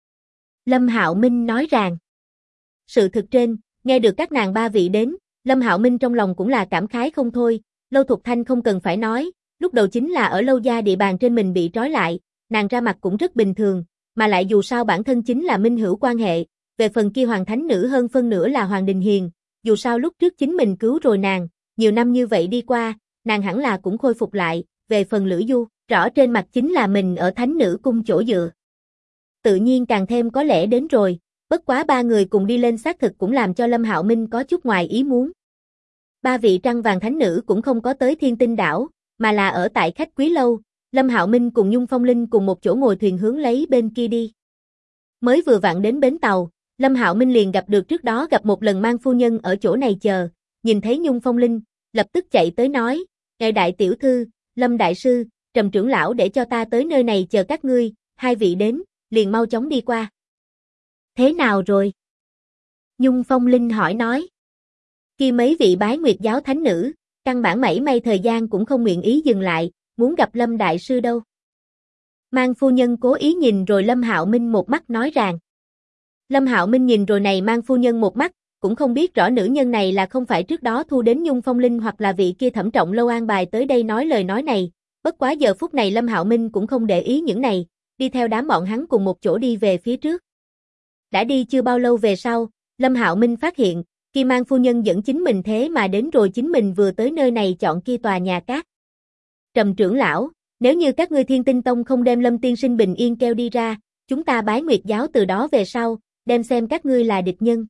Lâm Hạo Minh nói rằng. Sự thực trên, nghe được các nàng 3 vị đến, Lâm Hạo Minh trong lòng cũng là cảm khái không thôi, Lâu Thục Thanh không cần phải nói, lúc đầu chính là ở Lâu gia địa bàn trên mình bị trói lại, nàng ra mặt cũng rất bình thường, mà lại dù sao bản thân chính là minh hữu quan hệ, về phần kia hoàng thánh nữ hơn phân nửa là Hoàng Đình Hiền, dù sao lúc trước chính mình cứu rồi nàng, nhiều năm như vậy đi qua, nàng hẳn là cũng khôi phục lại, về phần Lữ Du, rõ trên mặt chính là mình ở thánh nữ cung chỗ dựa. Tự nhiên càng thêm có lẽ đến rồi, bất quá 3 người cùng đi lên xác thực cũng làm cho Lâm Hạo Minh có chút ngoài ý muốn. 3 vị trăng vàng thánh nữ cũng không có tới Thiên Tinh đảo, mà là ở tại khách quý lâu, Lâm Hạo Minh cùng Nhung Phong Linh cùng một chỗ ngồi thuyền hướng lấy bên kia đi. Mới vừa vặn đến bến tàu, Lâm Hạo Minh liền gặp được trước đó gặp một lần mang phu nhân ở chỗ này chờ, nhìn thấy Nhung Phong Linh, lập tức chạy tới nói, ngài đại tiểu thư, Lâm đại sư, Trầm trưởng lão để cho ta tới nơi này chờ các ngươi, 2 vị đến, liền mau chóng đi qua. Thế nào rồi? Nhung Phong Linh hỏi nói. Khi mấy vị Bái Nguyệt giáo thánh nữ, căn bản mảy may thời gian cũng không nguyện ý dừng lại, muốn gặp Lâm đại sư đâu. Mang phu nhân cố ý nhìn rồi Lâm Hạo Minh một mắt nói rằng. Lâm Hạo Minh nhìn rồi này mang phu nhân một mắt, cũng không biết rõ nữ nhân này là không phải trước đó thu đến Nhung Phong Linh hoặc là vị kia Thẩm Trọng Lâu an bài tới đây nói lời nói này, bất quá giờ phút này Lâm Hạo Minh cũng không để ý những này, đi theo đám bọn hắn cùng một chỗ đi về phía trước. Đã đi chưa bao lâu về sau, Lâm Hạo Minh phát hiện, Kim Mang phu nhân dẫn chính mình thế mà đến rồi chính mình vừa tới nơi này chọn kia tòa nhà cát. Trầm trưởng lão, Nếu như các ngươi Thiên Tinh Tông không đem Lâm tiên sinh bình yên kêu đi ra, chúng ta Bái Nguyệt giáo từ đó về sau, đem xem các ngươi là địch nhân.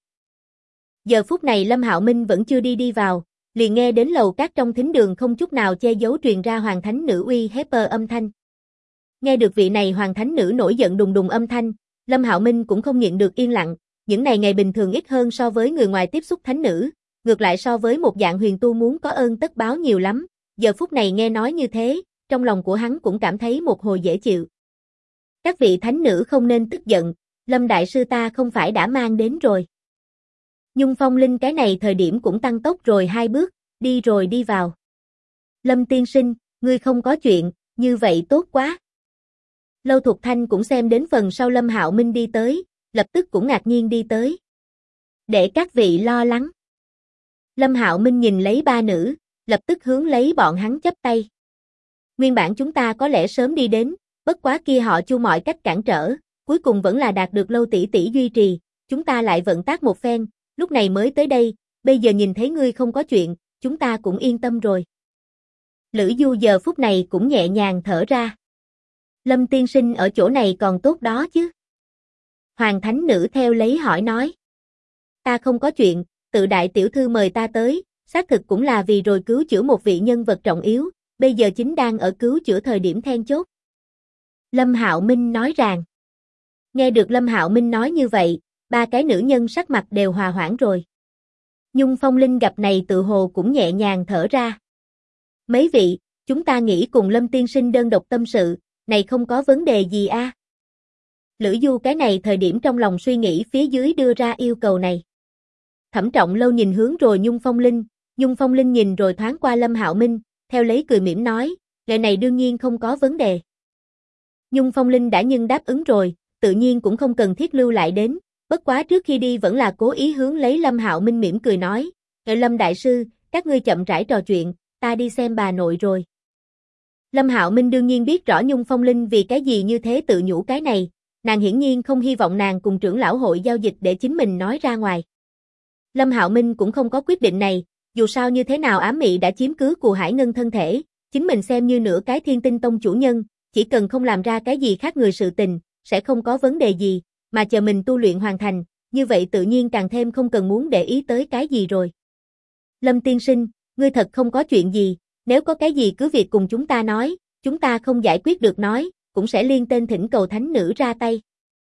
Giờ phút này Lâm Hạo Minh vẫn chưa đi vào, liền nghe đến lầu các trong thính đường không chút nào che giấu truyền ra Hoàng Thánh Nữ uy hiếp âm thanh. Nghe được vị này Hoàng Thánh Nữ nổi giận đùng đùng âm thanh, Lâm Hạo Minh cũng không nhịn được yên lặng, những này ngày bình thường ít hơn so với người ngoài tiếp xúc thánh nữ, ngược lại so với một dạng huyền tu muốn có ơn tất báo nhiều lắm, giờ phút này nghe nói như thế, trong lòng của hắn cũng cảm thấy một hồi dễ chịu. Các vị thánh nữ không nên tức giận, Lâm đại sư ta không phải đã mang đến rồi. Nhung Phong Linh cái này thời điểm cũng tăng tốc rồi 2 bước, đi vào. Lâm tiên sinh, ngươi không có chuyện, như vậy tốt quá. Lâu Thục Thanh cũng xem đến phần sau Lâm Hạo Minh đi tới, lập tức cũng ngạc nhiên đi tới. Để các vị lo lắng. Lâm Hạo Minh nhìn lấy 3 nữ, lập tức hướng lấy bọn hắn chắp tay. Nguyên bản chúng ta có lẽ sớm đi đến, bất quá kia họ Chu mọi cách cản trở, cuối cùng vẫn là đạt được Lâu tỷ tỷ duy trì, chúng ta lại vận tác một phen, lúc này mới tới đây, bây giờ nhìn thấy ngươi không có chuyện, chúng ta cũng yên tâm rồi. Lữ Du giờ phút này cũng nhẹ nhàng thở ra. Lâm tiên sinh ở chỗ này còn tốt đó chứ. Hoàng Thánh Nữ theo lấy hỏi nói. Ta không có chuyện, tự đại tiểu thư mời ta tới, xác thực cũng là vì rồi cứu chữa một vị nhân vật trọng yếu, bây giờ chính đang ở cứu chữa thời điểm then chốt. Lâm Hạo Minh nói rằng. Nghe được Lâm Hạo Minh nói như vậy, 3 cái nữ nhân sắc mặt đều hòa hoãn rồi. Nhung Phong Linh gặp này tự hồ cũng nhẹ nhàng thở ra. Mấy vị, chúng ta nghĩ cùng Lâm tiên sinh đơn độc tâm sự, này không có vấn đề gì a? Lữ Du cái này thời điểm trong lòng suy nghĩ phía dưới đưa ra yêu cầu này. Thẩm Trọng Lâu nhìn hướng rồi Nhung Phong Linh nhìn rồi thoáng qua Lâm Hạo Minh, theo lấy cười mỉm nói, lời này đương nhiên không có vấn đề. Nhung Phong Linh đã nhưng đáp ứng rồi, tự nhiên cũng không cần thiết lưu lại đến, bất quá trước khi đi vẫn là cố ý hướng lấy Lâm Hạo Minh mỉm cười nói, Lâm đại sư, các ngươi chậm rãi trò chuyện, ta đi xem bà nội rồi. Lâm Hạo Minh đương nhiên biết rõ Nhung Phong Linh vì cái gì như thế tự nhủ cái này, nàng hiển nhiên không hy vọng nàng cùng trưởng lão hội giao dịch để chính mình nói ra ngoài. Lâm Hạo Minh cũng không có quyết định này, dù sao như thế nào ám mị đã chiếm cứ Cù Hải Ngân thân thể, chính mình xem như nửa cái Thiên Tinh Tông chủ nhân, chỉ cần không làm ra cái gì khác người sự tình, sẽ không có vấn đề gì, mà chờ mình tu luyện hoàn thành, như vậy tự nhiên càng thêm không cần muốn để ý tới cái gì rồi. Lâm tiên sinh, ngươi thật không có chuyện gì, nếu có cái gì cứ việc cùng chúng ta nói, chúng ta không giải quyết được nói, cũng sẽ liên tên thỉnh cầu thánh nữ ra tay.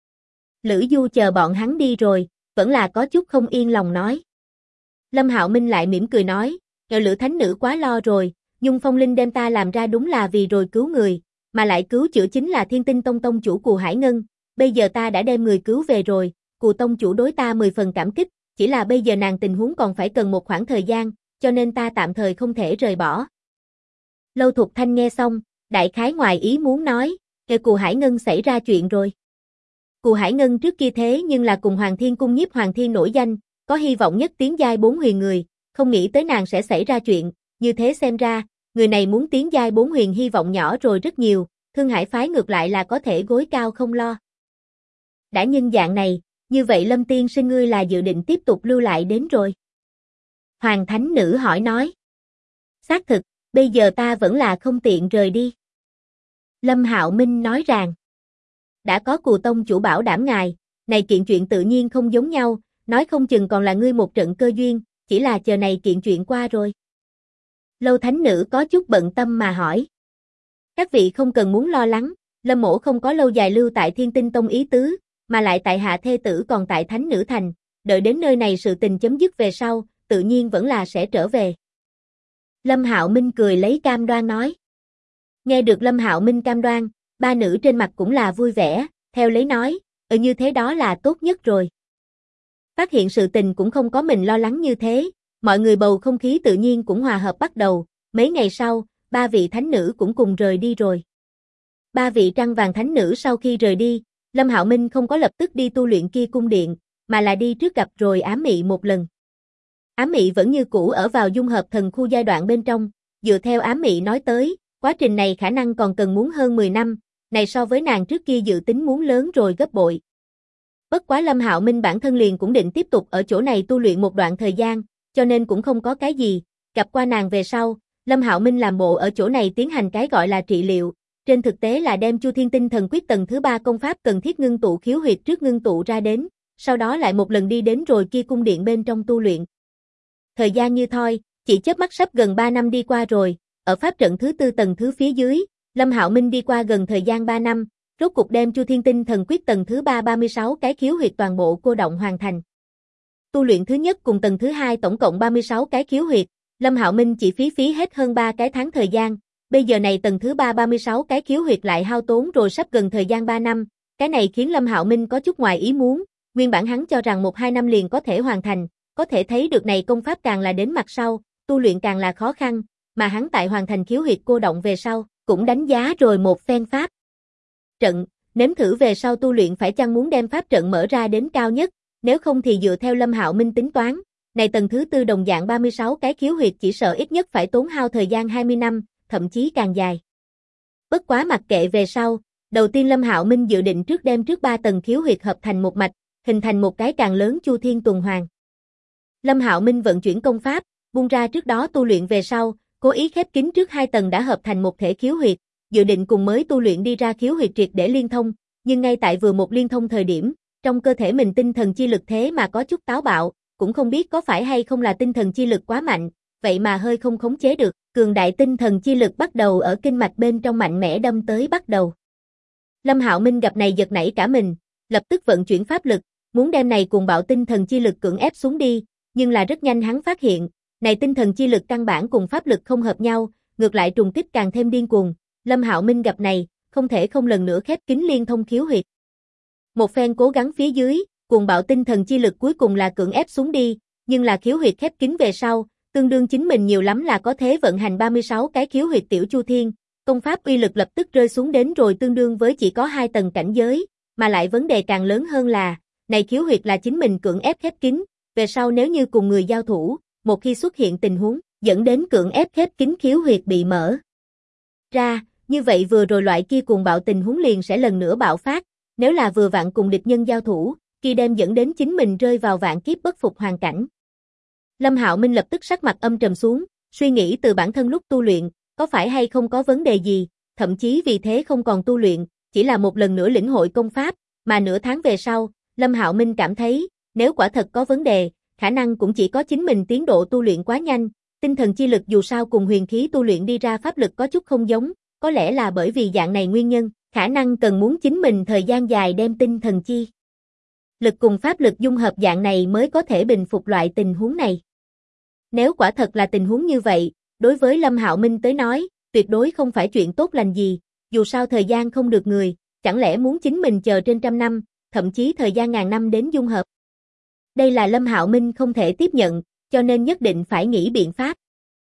Lữ Du chờ bọn hắn đi rồi, vẫn là có chút không yên lòng nói. Lâm Hạo Minh lại mỉm cười nói, Lữ thánh nữ quá lo rồi, Nhung Phong Linh đem ta làm ra đúng là vì rồi cứu người, mà lại cứu chữa chính là Thiên Tinh Tông tông chủ Cù Hải Ngân, bây giờ ta đã đem người cứu về rồi, Cù tông chủ đối ta 10 phần cảm kích, chỉ là bây giờ nàng tình huống còn phải cần một khoảng thời gian, cho nên ta tạm thời không thể rời bỏ. Lâu Thục Thanh nghe xong, đại khái ngoài ý muốn nói, Cù Hải Ngân xảy ra chuyện rồi. Cù Hải Ngân trước kia thế nhưng là cùng Hoàng Thiên Cung Nhiếp Hoàng Thiên nổi danh, có hy vọng nhất tiến giai 4 huyền người, không nghĩ tới nàng sẽ xảy ra chuyện, như thế xem ra, người này muốn tiến giai 4 huyền hy vọng nhỏ rồi rất nhiều, Thương Hải phái ngược lại là có thể gối cao không lo. Đã nhân dạng này, như vậy Lâm tiên sinh ngươi là dự định tiếp tục lưu lại đến rồi. Hoàng Thánh Nữ hỏi nói. Xác thực, bây giờ ta vẫn là không tiện rời đi. Lâm Hạo Minh nói rằng. Đã có Cù tông chủ bảo đảm ngài, này kiện chuyện tự nhiên không giống nhau, nói không chừng còn là ngươi một trận cơ duyên, chỉ là chờ này kiện chuyện qua rồi. Lâu Thánh Nữ có chút bận tâm mà hỏi. Các vị không cần muốn lo lắng, Lâm mỗ không có lâu dài lưu tại Thiên Tinh Tông ý tứ, mà lại tại hạ thê tử còn tại Thánh Nữ Thành, đợi đến nơi này sự tình chấm dứt về sau, tự nhiên vẫn là sẽ trở về. Lâm Hạo Minh cười lấy cam đoan nói. Nghe được Lâm Hạo Minh cam đoan, 3 nữ trên mặt cũng là vui vẻ, theo lấy nói, như thế đó là tốt nhất rồi. Phát hiện sự tình cũng không có mình lo lắng như thế, mọi người bầu không khí tự nhiên cũng hòa hợp bắt đầu, mấy ngày sau, 3 vị thánh nữ cũng cùng rời đi rồi. 3 vị trăng vàng thánh nữ sau khi rời đi, Lâm Hạo Minh không có lập tức đi tu luyện kia cung điện, mà là đi trước gặp rồi ám mị một lần. Ám mị vẫn như cũ ở vào dung hợp thần khu giai đoạn bên trong, dựa theo ám mị nói tới, quá trình này khả năng còn cần muốn hơn 10 năm, này so với nàng trước kia dự tính muốn lớn rồi gấp bội. Bất quá Lâm Hạo Minh bản thân liền cũng định tiếp tục ở chỗ này tu luyện một đoạn thời gian, cho nên cũng không có cái gì, gặp qua nàng về sau, Lâm Hạo Minh làm bộ ở chỗ này tiến hành cái gọi là trị liệu, trên thực tế là đem Chu Thiên Tinh Thần Quyết tầng thứ 3 công pháp cần thiết ngưng tụ khiếu huyệt trước ngưng tụ ra đến, sau đó lại một lần đi đến rồi kia cung điện bên trong tu luyện. Thời gian như thoi, chỉ chớp mắt sắp gần 3 năm đi qua rồi, ở pháp trận thứ 4 tầng thứ phía dưới, Lâm Hạo Minh đi qua gần thời gian 3 năm, rốt cục đem Chu Thiên Tinh Thần Quyết tầng thứ 3 36 cái khiếu huyệt toàn bộ cô động hoàn thành. Tu luyện thứ nhất cùng tầng thứ 2 tổng cộng 36 cái khiếu huyệt, Lâm Hạo Minh chỉ phí hết hơn 3 cái tháng thời gian, bây giờ này tầng thứ 3 36 cái khiếu huyệt lại hao tốn rồi sắp gần thời gian 3 năm, cái này khiến Lâm Hạo Minh có chút ngoài ý muốn, nguyên bản hắn cho rằng 1-2 năm liền có thể hoàn thành, có thể thấy được này công pháp càng là đến mặt sau, tu luyện càng là khó khăn, mà hắn tại hoàn thành khiếu huyệt cô động về sau, cũng đánh giá rồi một phen pháp trận, nếm thử về sau tu luyện phải chăng muốn đem pháp trận mở ra đến cao nhất, nếu không thì dựa theo Lâm Hạo Minh tính toán, này tầng thứ 4 đồng dạng 36 cái khiếu huyệt chỉ sợ ít nhất phải tốn hao thời gian 20 năm, thậm chí càng dài. Bất quá mặc kệ về sau, đầu tiên Lâm Hạo Minh dự định trước đem trước 3 tầng khiếu huyệt hợp thành một mạch, hình thành một cái càng lớn Chu Thiên tuần hoàn. Lâm Hạo Minh vận chuyển công pháp, buông ra trước đó tu luyện về sau, cố ý khép kín trước 2 tầng đã hợp thành một thể khiếu huyệt, dự định cùng mới tu luyện đi ra khiếu huyệt triệt để liên thông, nhưng ngay tại vừa một liên thông thời điểm, trong cơ thể mình tinh thần chi lực thế mà có chút táo bạo, cũng không biết có phải hay không là tinh thần chi lực quá mạnh, vậy mà hơi không khống chế được, cường đại tinh thần chi lực bắt đầu ở kinh mạch bên trong mạnh mẽ đâm tới bắt đầu. Lâm Hạo Minh gặp này giật nảy cả mình, lập tức vận chuyển pháp lực, muốn đem này cuồng bạo tinh thần chi lực cưỡng ép xuống đi, nhưng là rất nhanh hắn phát hiện, này tinh thần chi lực căn bản cùng pháp lực không hợp nhau, ngược lại trùng kích càng thêm điên cuồng. Lâm Hạo Minh gặp này, không thể không lần nữa khép kín liên thông khiếu huyệt. Một phen cố gắng phía dưới, cuồng bạo tinh thần chi lực cuối cùng là cưỡng ép xuống đi, nhưng là khiếu huyệt khép kín về sau, tương đương chính mình nhiều lắm là có thể vận hành 36 cái khiếu huyệt tiểu Chu Thiên, công pháp uy lực lập tức rơi xuống đến rồi tương đương với chỉ có 2 tầng cảnh giới, mà lại vấn đề càng lớn hơn là, này khiếu huyệt là chính mình cưỡng ép khép kín, về sau nếu như cùng người giao thủ, một khi xuất hiện tình huống, dẫn đến cưỡng ép khép kín khiếu huyệt bị mở ra, như vậy vừa rồi loại kia cuồng bạo tình huống liền sẽ lần nữa bạo phát, nếu là vừa vặn cùng địch nhân giao thủ, kia đem dẫn đến chính mình rơi vào vạn kiếp bất phục hoàn cảnh. Lâm Hạo Minh lập tức sắc mặt âm trầm xuống, suy nghĩ từ bản thân lúc tu luyện, có phải hay không có vấn đề gì, thậm chí vì thế không còn tu luyện, chỉ là một lần nữa lĩnh hội công pháp, mà nửa tháng về sau, Lâm Hạo Minh cảm thấy, nếu quả thật có vấn đề, khả năng cũng chỉ có chính mình tiến độ tu luyện quá nhanh, tinh thần chi lực dù sao cùng huyền khí tu luyện đi ra pháp lực có chút không giống, có lẽ là bởi vì dạng này nguyên nhân, khả năng cần muốn chính mình thời gian dài đem tinh thần chi lực cùng pháp lực dung hợp dạng này mới có thể bình phục loại tình huống này. Nếu quả thật là tình huống như vậy, đối với Lâm Hạo Minh tới nói, tuyệt đối không phải chuyện tốt lành gì, dù sao thời gian không được người, chẳng lẽ muốn chính mình chờ trên trăm năm, thậm chí thời gian ngàn năm đến dung hợp. Đây là Lâm Hạo Minh không thể tiếp nhận, cho nên nhất định phải nghĩ biện pháp.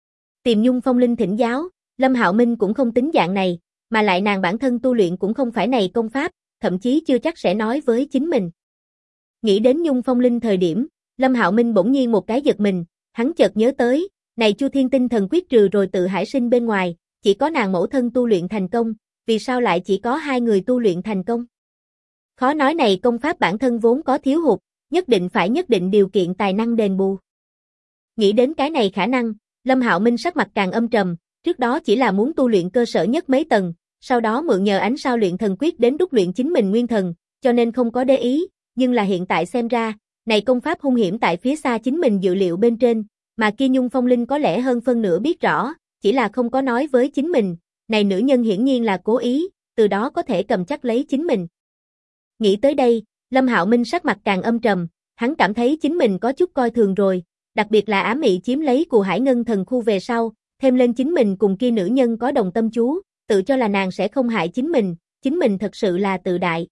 Tìm Nhung Phong Linh thỉnh giáo, Lâm Hạo Minh cũng không tính dạng này, mà lại nàng bản thân tu luyện cũng không phải này công pháp, thậm chí chưa chắc sẽ nói với chính mình. Nghĩ đến Nhung Phong Linh thời điểm, Lâm Hạo Minh bỗng nhiên một cái giật mình, hắn chợt nhớ tới, này Chu Thiên Tinh Thần Quyết trừ rồi Tự Hải Sinh bên ngoài, chỉ có nàng mẫu thân tu luyện thành công, vì sao lại chỉ có 2 người tu luyện thành công? Khó nói này công pháp bản thân vốn có thiếu hụt, nhất định điều kiện tài năng đền bù. Nghĩ đến cái này khả năng, Lâm Hạo Minh sắc mặt càng âm trầm, trước đó chỉ là muốn tu luyện cơ sở nhất mấy tầng, sau đó mượn nhờ ánh sao luyện thần quyết đến đúc luyện chính mình nguyên thần, cho nên không có để ý, nhưng là hiện tại xem ra, này công pháp hung hiểm tại phía xa chính mình dự liệu bên trên, mà kia Nhung Phong Linh có lẽ hơn phân nửa biết rõ, chỉ là không có nói với chính mình, này nữ nhân hiển nhiên là cố ý, từ đó có thể cầm chắc lấy chính mình. Nghĩ tới đây, Lâm Hạo Minh sắc mặt càng âm trầm, hắn cảm thấy chính mình có chút coi thường rồi, đặc biệt là ám mị chiếm lấy Cù Hải Ngân thần khu về sau, thêm lên chính mình cùng kia nữ nhân có đồng tâm chú, tự cho là nàng sẽ không hại chính mình thật sự là tự đại.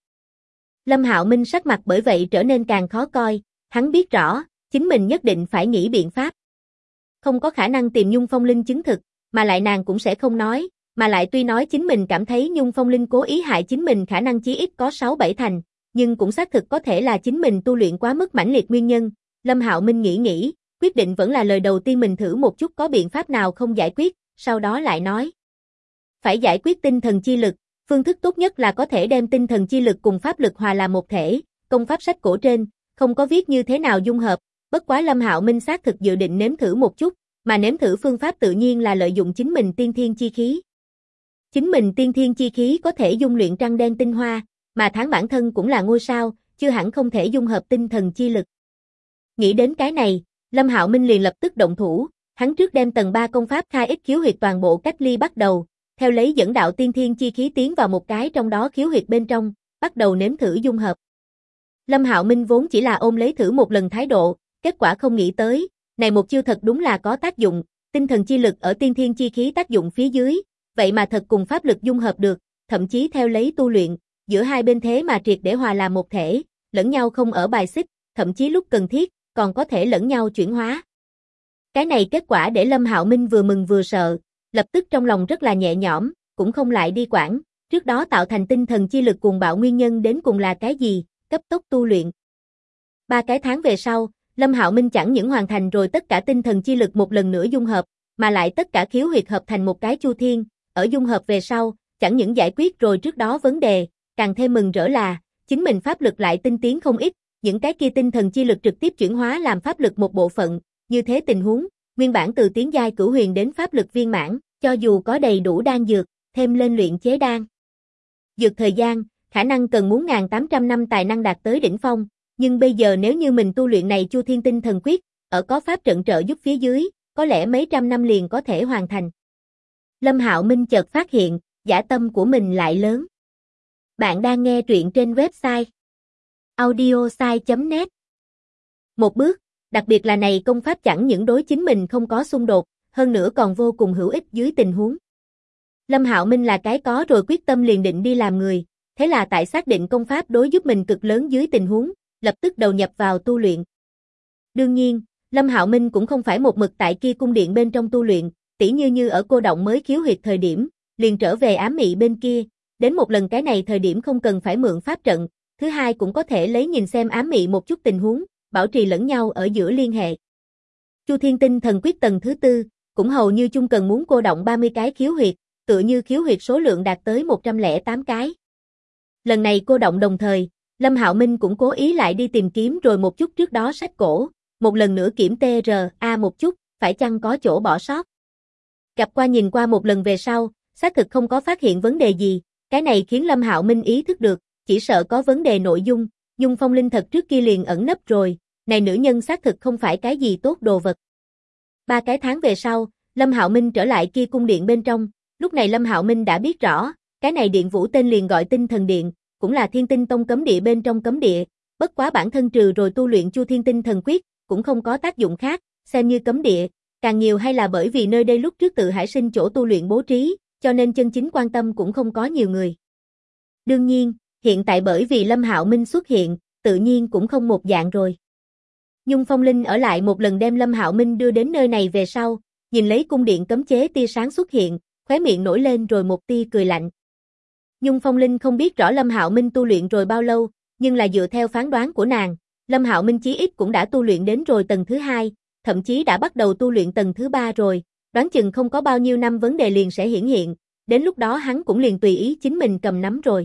Lâm Hạo Minh sắc mặt bởi vậy trở nên càng khó coi, hắn biết rõ, chính mình nhất định phải nghĩ biện pháp. Không có khả năng tìm Nhung Phong Linh chứng thực, mà lại nàng cũng sẽ không nói, mà lại tuy nói chính mình cảm thấy Nhung Phong Linh cố ý hại chính mình khả năng chí ít có 6-7 thành, nhưng cũng xác thực có thể là chính mình tu luyện quá mức mãnh liệt nguyên nhân. Lâm Hạo Minh nghĩ, quyết định vẫn là lời đầu tiên mình thử một chút có biện pháp nào không giải quyết, sau đó lại nói. Phải giải quyết tinh thần chi lực, phương thức tốt nhất là có thể đem tinh thần chi lực cùng pháp lực hòa làm một thể, công pháp sách cổ trên, không có viết như thế nào dung hợp, bất quá Lâm Hạo Minh xác thực dự định nếm thử một chút, mà nếm thử phương pháp tự nhiên là lợi dụng chính mình tiên thiên chi khí. Chính mình tiên thiên chi khí có thể dung luyện trăng đen tinh hoa, mà tháng bản thân cũng là ngôi sao, chưa hẳn không thể dung hợp tinh thần chi lực. Nghĩ đến cái này, Lâm Hạo Minh liền lập tức động thủ, hắn trước đem tầng 3 công pháp khai ích khiếu huyệt toàn bộ cách ly bắt đầu, theo lấy dẫn đạo tiên thiên chi khí tiến vào một cái trong đó khiếu huyệt bên trong, bắt đầu nếm thử dung hợp. Lâm Hạo Minh vốn chỉ là ôm lấy thử một lần thái độ, kết quả không nghĩ tới, này một chiêu thật đúng là có tác dụng, tinh thần chi lực ở tiên thiên chi khí tác dụng phía dưới, vậy mà thật cùng pháp lực dung hợp được, thậm chí theo lấy tu luyện, giữa hai bên thế mà triệt để hòa làm một thể, lẫn nhau không ở bài xích, thậm chí lúc cần thiết, còn có thể lẫn nhau chuyển hóa. Cái này kết quả để Lâm Hạo Minh vừa mừng vừa sợ, lập tức trong lòng rất là nhẹ nhõm, cũng không lại đi quản, trước đó tạo thành tinh thần chi lực cuồng bạo nguyên nhân đến cùng là cái gì, cấp tốc tu luyện. 3 cái tháng về sau, Lâm Hạo Minh chẳng những hoàn thành rồi tất cả tinh thần chi lực một lần nữa dung hợp, mà lại tất cả khiếu huyệt hợp thành một cái chu thiên, ở dung hợp về sau, chẳng những giải quyết rồi trước đó vấn đề, càng thêm mừng rỡ là, chính mình pháp lực lại tinh tiến không ít, những cái kia tinh thần chi lực trực tiếp chuyển hóa làm pháp lực một bộ phận, như thế tình huống, nguyên bản từ tiến giai cửu huyền đến pháp lực viên mãn, cho dù có đầy đủ đan dược, thêm lên luyện chế đan dược thời gian, khả năng cần muốn 1800 năm tài năng đạt tới đỉnh phong, nhưng bây giờ nếu như mình tu luyện này Chu Thiên Tinh Thần Quyết, ở có pháp trận trợ giúp phía dưới, có lẽ mấy trăm năm liền có thể hoàn thành. Lâm Hạo Minh chợt phát hiện, dã tâm của mình lại lớn. Bạn đang nghe truyện trên website audiosai.net. Một bước, đặc biệt là này công pháp chẳng những đối chính mình không có xung đột, hơn nữa còn vô cùng hữu ích dưới tình huống. Lâm Hạo Minh là cái có rồi quyết tâm liền định đi làm người, thế là tại xác định công pháp đối giúp mình cực lớn dưới tình huống, lập tức đầu nhập vào tu luyện. Đương nhiên, Lâm Hạo Minh cũng không phải một mực tại kia cung điện bên trong tu luyện, tỉ như ở cô động mới khiếu huyệt thời điểm, liền trở về ám mị bên kia, đến một lần cái này thời điểm không cần phải mượn pháp trận, thứ hai cũng có thể lấy nhìn xem ám mị một chút tình huống, bảo trì lẫn nhau ở giữa liên hệ. Chu Thiên Tinh Thần Quyết tầng thứ 4, cũng hầu như chung cần muốn cô động 30 cái khiếu huyệt, tựa như khiếu huyệt số lượng đạt tới 108 cái. Lần này cô động đồng thời, Lâm Hạo Minh cũng cố ý lại đi tìm kiếm rồi một chút trước đó sách cổ, một lần nữa kiểm TRA một chút, phải chăng có chỗ bỏ sót. Gặp qua nhìn qua một lần về sau, xác thực không có phát hiện vấn đề gì, cái này khiến Lâm Hạo Minh ý thức được, chỉ sợ có vấn đề nội dung, Dung Phong Linh thật trước kia liền ẩn nấp rồi, này nữ nhân xác thực không phải cái gì tốt đồ vật. 3 cái tháng về sau, Lâm Hạo Minh trở lại kia cung điện bên trong, lúc này Lâm Hạo Minh đã biết rõ, cái này điện vũ tên liền gọi Tinh Thần Điện, cũng là Thiên Tinh Tông cấm địa bên trong cấm địa, bất quá bản thân trừ rồi tu luyện Chu Thiên Tinh Thần Quyết, cũng không có tác dụng khác, xem như cấm địa, càng nhiều hay là bởi vì nơi đây lúc trước Tự Hải Sinh chỗ tu luyện bố trí, cho nên chân chính quan tâm cũng không có nhiều người. Đương nhiên, hiện tại bởi vì Lâm Hạo Minh xuất hiện, tự nhiên cũng không một dạng rồi. Nhung Phong Linh ở lại một lần đem Lâm Hạo Minh đưa đến nơi này về sau, nhìn lấy cung điện cấm chế tia sáng xuất hiện, khóe miệng nổi lên rồi một tia cười lạnh. Nhung Phong Linh không biết rõ Lâm Hạo Minh tu luyện rồi bao lâu, nhưng là dựa theo phán đoán của nàng, Lâm Hạo Minh chí ít cũng đã tu luyện đến rồi tầng thứ 2, thậm chí đã bắt đầu tu luyện tầng thứ 3 rồi, đoán chừng không có bao nhiêu năm vấn đề liền sẽ hiển hiện, đến lúc đó hắn cũng liền tùy ý chính mình cầm nắm rồi.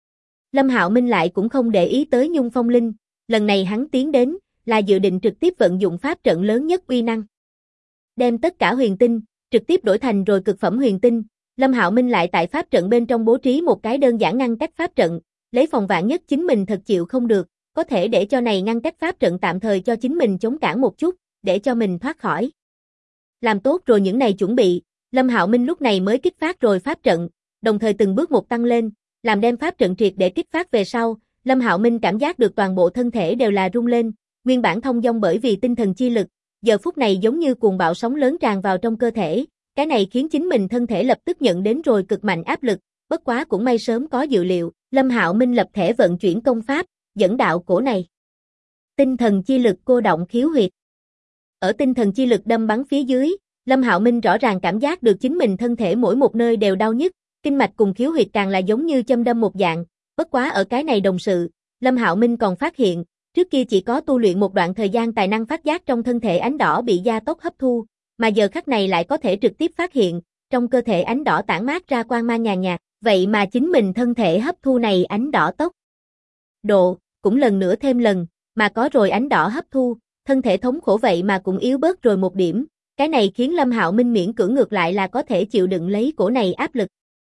Lâm Hạo Minh lại cũng không để ý tới Nhung Phong Linh, lần này hắn tiến đến, là dự định trực tiếp vận dụng pháp trận lớn nhất uy năng. Đem tất cả huyền tinh, trực tiếp đổi thành rồi cực phẩm huyền tinh, Lâm Hạo Minh lại tại pháp trận bên trong bố trí một cái đơn giản ngăn cách pháp trận, lấy phòng vạn nhất chính mình thật chịu không được, có thể để cho này ngăn cách pháp trận tạm thời cho chính mình chống cản một chút, để cho mình thoát khỏi. Làm tốt rồi những này chuẩn bị, Lâm Hạo Minh lúc này mới kích phát rồi pháp trận, đồng thời từng bước một tăng lên, làm đem pháp trận triệt để kích phát về sau, Lâm Hạo Minh cảm giác được toàn bộ thân thể đều là rung lên, nguyên bản thông dong bởi vì tinh thần chi lực, giờ phút này giống như cuồng bạo sóng lớn tràn vào trong cơ thể, cái này khiến chính mình thân thể lập tức nhận đến rồi cực mạnh áp lực, bất quá cũng may sớm có dự liệu, Lâm Hạo Minh lập thể vận chuyển công pháp, dẫn đạo cổ này. Tinh thần chi lực cô động khiếu huyệt. Ở tinh thần chi lực đâm bắn phía dưới, Lâm Hạo Minh rõ ràng cảm giác được chính mình thân thể mỗi một nơi đều đau nhức, kinh mạch cùng khiếu huyệt càng là giống như châm đâm một dạng, bất quá ở cái này đồng sự, Lâm Hạo Minh còn phát hiện, trước kia chỉ có tu luyện một đoạn thời gian tài năng phát giác trong thân thể ánh đỏ bị gia tốc hấp thu, mà giờ khắc này lại có thể trực tiếp phát hiện, trong cơ thể ánh đỏ tản mát ra quang mang nhàn nhạt, vậy mà chính mình thân thể hấp thu này ánh đỏ tốc độ, cũng lần nữa thêm lần, mà có rồi ánh đỏ hấp thu, thân thể thống khổ vậy mà cũng yếu bớt rồi một điểm, cái này khiến Lâm Hạo Minh miễn cưỡng ngược lại là có thể chịu đựng lấy cổ này áp lực.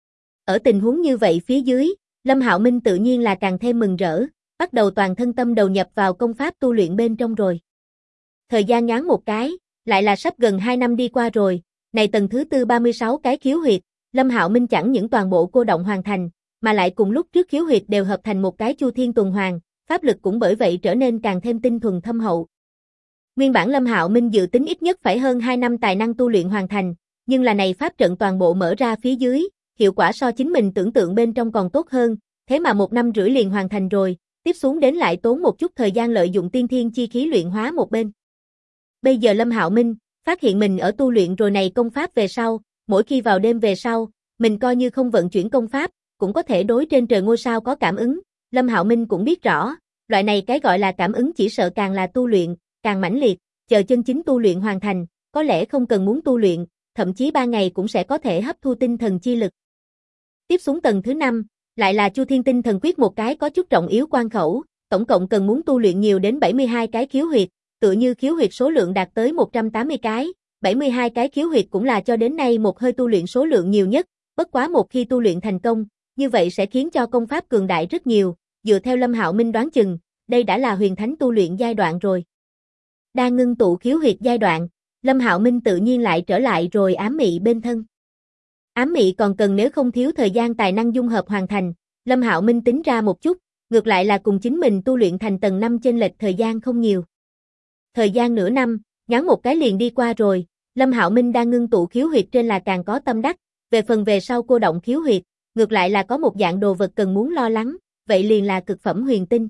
Ở tình huống như vậy phía dưới, Lâm Hạo Minh tự nhiên là càng thêm mừng rỡ, bắt đầu toàn thân tâm đầu nhập vào công pháp tu luyện bên trong rồi. Thời gian nhoáng một cái, lại là sắp gần 2 năm đi qua rồi, này tầng thứ tư 36 cái khiếu huyệt, Lâm Hạo Minh chẳng những toàn bộ cô động hoàn thành, mà lại cùng lúc trước khiếu huyệt đều hợp thành một cái chu thiên tuần hoàn, pháp lực cũng bởi vậy trở nên càng thêm tinh thuần thâm hậu. Nguyên bản Lâm Hạo Minh dự tính ít nhất phải hơn 2 năm tài năng tu luyện hoàn thành, nhưng là này pháp trận toàn bộ mở ra phía dưới, hiệu quả so chính mình tưởng tượng bên trong còn tốt hơn, thế mà 1 năm rưỡi liền hoàn thành rồi, tiếp xuống đến lại tốn một chút thời gian lợi dụng tiên thiên chi khí luyện hóa một bên. Bây giờ Lâm Hạo Minh phát hiện mình ở tu luyện rồi này công pháp về sau, mỗi khi vào đêm về sau, mình coi như không vận chuyển công pháp, cũng có thể đối trên trời ngôi sao có cảm ứng. Lâm Hạo Minh cũng biết rõ, loại này cái gọi là cảm ứng chỉ sợ càng là tu luyện, càng mãnh liệt, chờ chân chính tu luyện hoàn thành, có lẽ không cần muốn tu luyện, thậm chí 3 ngày cũng sẽ có thể hấp thu tinh thần chi lực. Tiếp xuống tầng thứ 5, lại là Chu Thiên Tinh Thần Quyết một cái có chút trọng yếu quan khẩu, tổng cộng cần muốn tu luyện nhiều đến 72 cái khiếu huyệt, tựa như khiếu huyệt số lượng đạt tới 180 cái, 72 cái khiếu huyệt cũng là cho đến nay một hơi tu luyện số lượng nhiều nhất, bất quá một khi tu luyện thành công, như vậy sẽ khiến cho công pháp cường đại rất nhiều, dựa theo Lâm Hạo Minh đoán chừng, đây đã là huyền thánh tu luyện giai đoạn rồi. Đang ngưng tụ khiếu huyệt giai đoạn, Lâm Hạo Minh tự nhiên lại trở lại rồi ám mị bên thân. Ám mị còn cần nếu không thiếu thời gian tài năng dung hợp hoàn thành, Lâm Hạo Minh tính ra một chút, ngược lại là cùng chính mình tu luyện thành tầng 5 chênh lệch thời gian không nhiều. Thời gian nửa năm, ngắn một cái liền đi qua rồi, Lâm Hạo Minh đang ngưng tụ khiếu huyệt trên là càng có tâm đắc, về phần về sau cô động khiếu huyệt, ngược lại là có một dạng đồ vật cần muốn lo lắng, vậy liền là cực phẩm huyền tinh.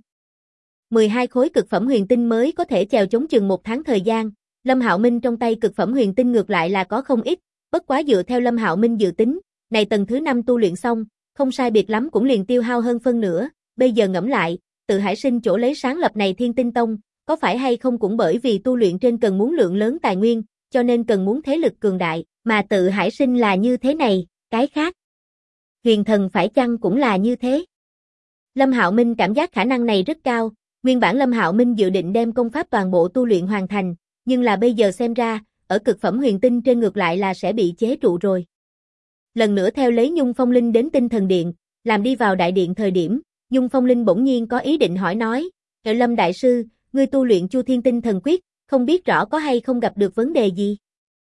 12 khối cực phẩm huyền tinh mới có thể chèo chống chừng 1 tháng thời gian, Lâm Hạo Minh trong tay cực phẩm huyền tinh ngược lại là có không ít, bất quá dựa theo Lâm Hạo Minh dự tính, này tầng thứ 5 tu luyện xong, không sai biệt lắm cũng liền tiêu hao hơn phân nửa, bây giờ ngẫm lại, Tự Hải Sinh chỗ lấy sáng lập này Thiên Tinh Tông, có phải hay không cũng bởi vì tu luyện trên cần muốn lượng lớn tài nguyên, cho nên cần muốn thế lực cường đại, mà Tự Hải Sinh là như thế này, cái khác. Huyền Thần phải chăng cũng là như thế? Lâm Hạo Minh cảm giác khả năng này rất cao, nguyên bản Lâm Hạo Minh dự định đem công pháp toàn bộ tu luyện hoàn thành, nhưng là bây giờ xem ra, ở cực phẩm huyền tinh trên ngược lại là sẽ bị chế trụ rồi. Lần nữa theo lấy Nhung Phong Linh đến Tinh Thần Điện, làm đi vào đại điện thời điểm, Nhung Phong Linh bỗng nhiên có ý định hỏi nói, Lâm Đại Sư, ngươi tu luyện Chu Thiên Tinh Thần Quyết, không biết rõ có hay không gặp được vấn đề gì?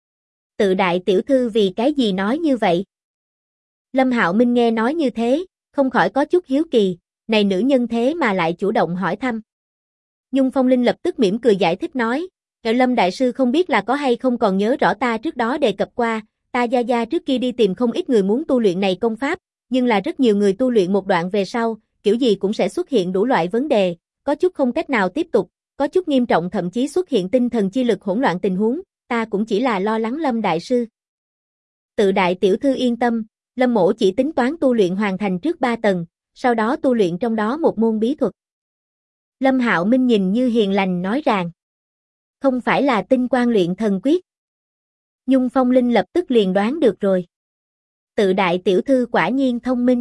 Tự đại tiểu thư vì cái gì nói như vậy? Lâm Hạo Minh nghe nói như thế, không khỏi có chút hiếu kỳ, này nữ nhân thế mà lại chủ động hỏi thăm. Nhung Phong Linh lập tức mỉm cười giải thích nói, Lâm Đại Sư không biết là có hay không còn nhớ rõ ta trước đó đề cập qua, ta Gia Gia trước kia đi tìm không ít người muốn tu luyện này công pháp, nhưng là rất nhiều người tu luyện một đoạn về sau, kiểu gì cũng sẽ xuất hiện đủ loại vấn đề, có chút không cách nào tiếp tục, có chút nghiêm trọng thậm chí xuất hiện tinh thần chi lực hỗn loạn tình huống, ta cũng chỉ là lo lắng Lâm Đại Sư. Tự đại tiểu thư yên tâm, Lâm mỗ chỉ tính toán tu luyện hoàn thành trước 3 tầng, sau đó tu luyện trong đó một môn bí thuật. Lâm Hạo Minh nhìn như hiền lành nói rằng, không phải là tinh quang luyện thần quyết. Nhung Phong Linh lập tức liền đoán được rồi. Tự đại tiểu thư quả nhiên thông minh.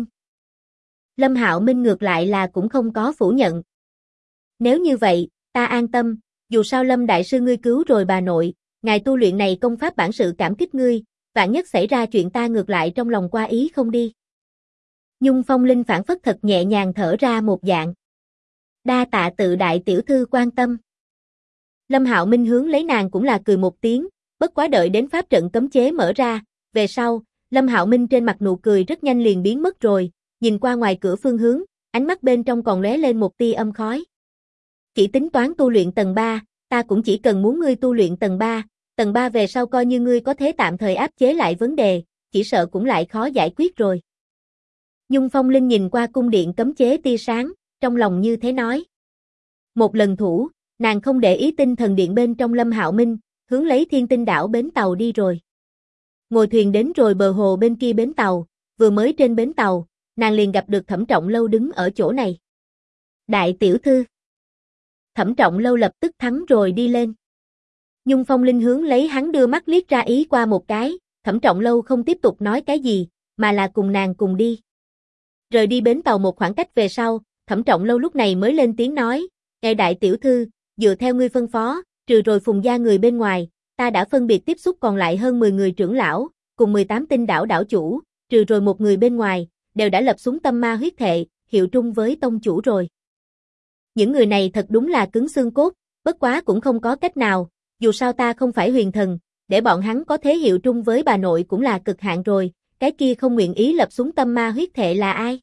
Lâm Hạo Minh ngược lại là cũng không có phủ nhận. Nếu như vậy, ta an tâm, dù sao Lâm Đại Sư ngươi cứu rồi bà nội, ngài tu luyện này công pháp bản sự cảm kích ngươi, vạn nhất xảy ra chuyện ta ngược lại trong lòng qua ý không đi. Nhung Phong Linh phản phất thật nhẹ nhàng thở ra một dạng. Đa tạ tự đại tiểu thư quan tâm. Lâm Hạo Minh hướng lấy nàng cũng là cười một tiếng, bất quá đợi đến pháp trận cấm chế mở ra, về sau, Lâm Hạo Minh trên mặt nụ cười rất nhanh liền biến mất rồi, nhìn qua ngoài cửa phương hướng, ánh mắt bên trong còn lóe lên một tia âm khói. Chỉ tính toán tu luyện tầng 3, ta cũng chỉ cần muốn ngươi tu luyện tầng 3 về sau coi như ngươi có thế tạm thời áp chế lại vấn đề, chỉ sợ cũng lại khó giải quyết rồi. Nhung Phong Linh nhìn qua cung điện cấm chế tia sáng, trong lòng như thế nói. Một lần thủ, nàng không để ý Tinh Thần Điện bên trong Lâm Hạo Minh, hướng lấy Thiên Tinh đảo bến tàu đi rồi. Ngồi thuyền đến rồi bờ hồ bên kia bến tàu, vừa mới trên bến tàu, nàng liền gặp được Thẩm Trọng Lâu đứng ở chỗ này. Đại tiểu thư. Thẩm Trọng Lâu lập tức thắng rồi đi lên. Nhung Phong Linh hướng lấy hắn đưa mắt liếc ra ý qua một cái, Thẩm Trọng Lâu không tiếp tục nói cái gì, mà là cùng nàng cùng đi. Rời đi bến tàu một khoảng cách về sau, Thẩm Trọng Lâu lúc này mới lên tiếng nói, đại tiểu thư, dựa theo ngươi phân phó, trừ rồi Phùng gia người bên ngoài, ta đã phân biệt tiếp xúc còn lại hơn 10 người trưởng lão, cùng 18 tinh đảo đảo chủ, trừ rồi một người bên ngoài, đều đã lập xuống tâm ma huyết thệ, hiệu trung với tông chủ rồi. Những người này thật đúng là cứng xương cốt, bất quá cũng không có cách nào, dù sao ta không phải huyền thần, để bọn hắn có thế hiệu trung với bà nội cũng là cực hạn rồi, cái kia không nguyện ý lập xuống tâm ma huyết thệ là ai?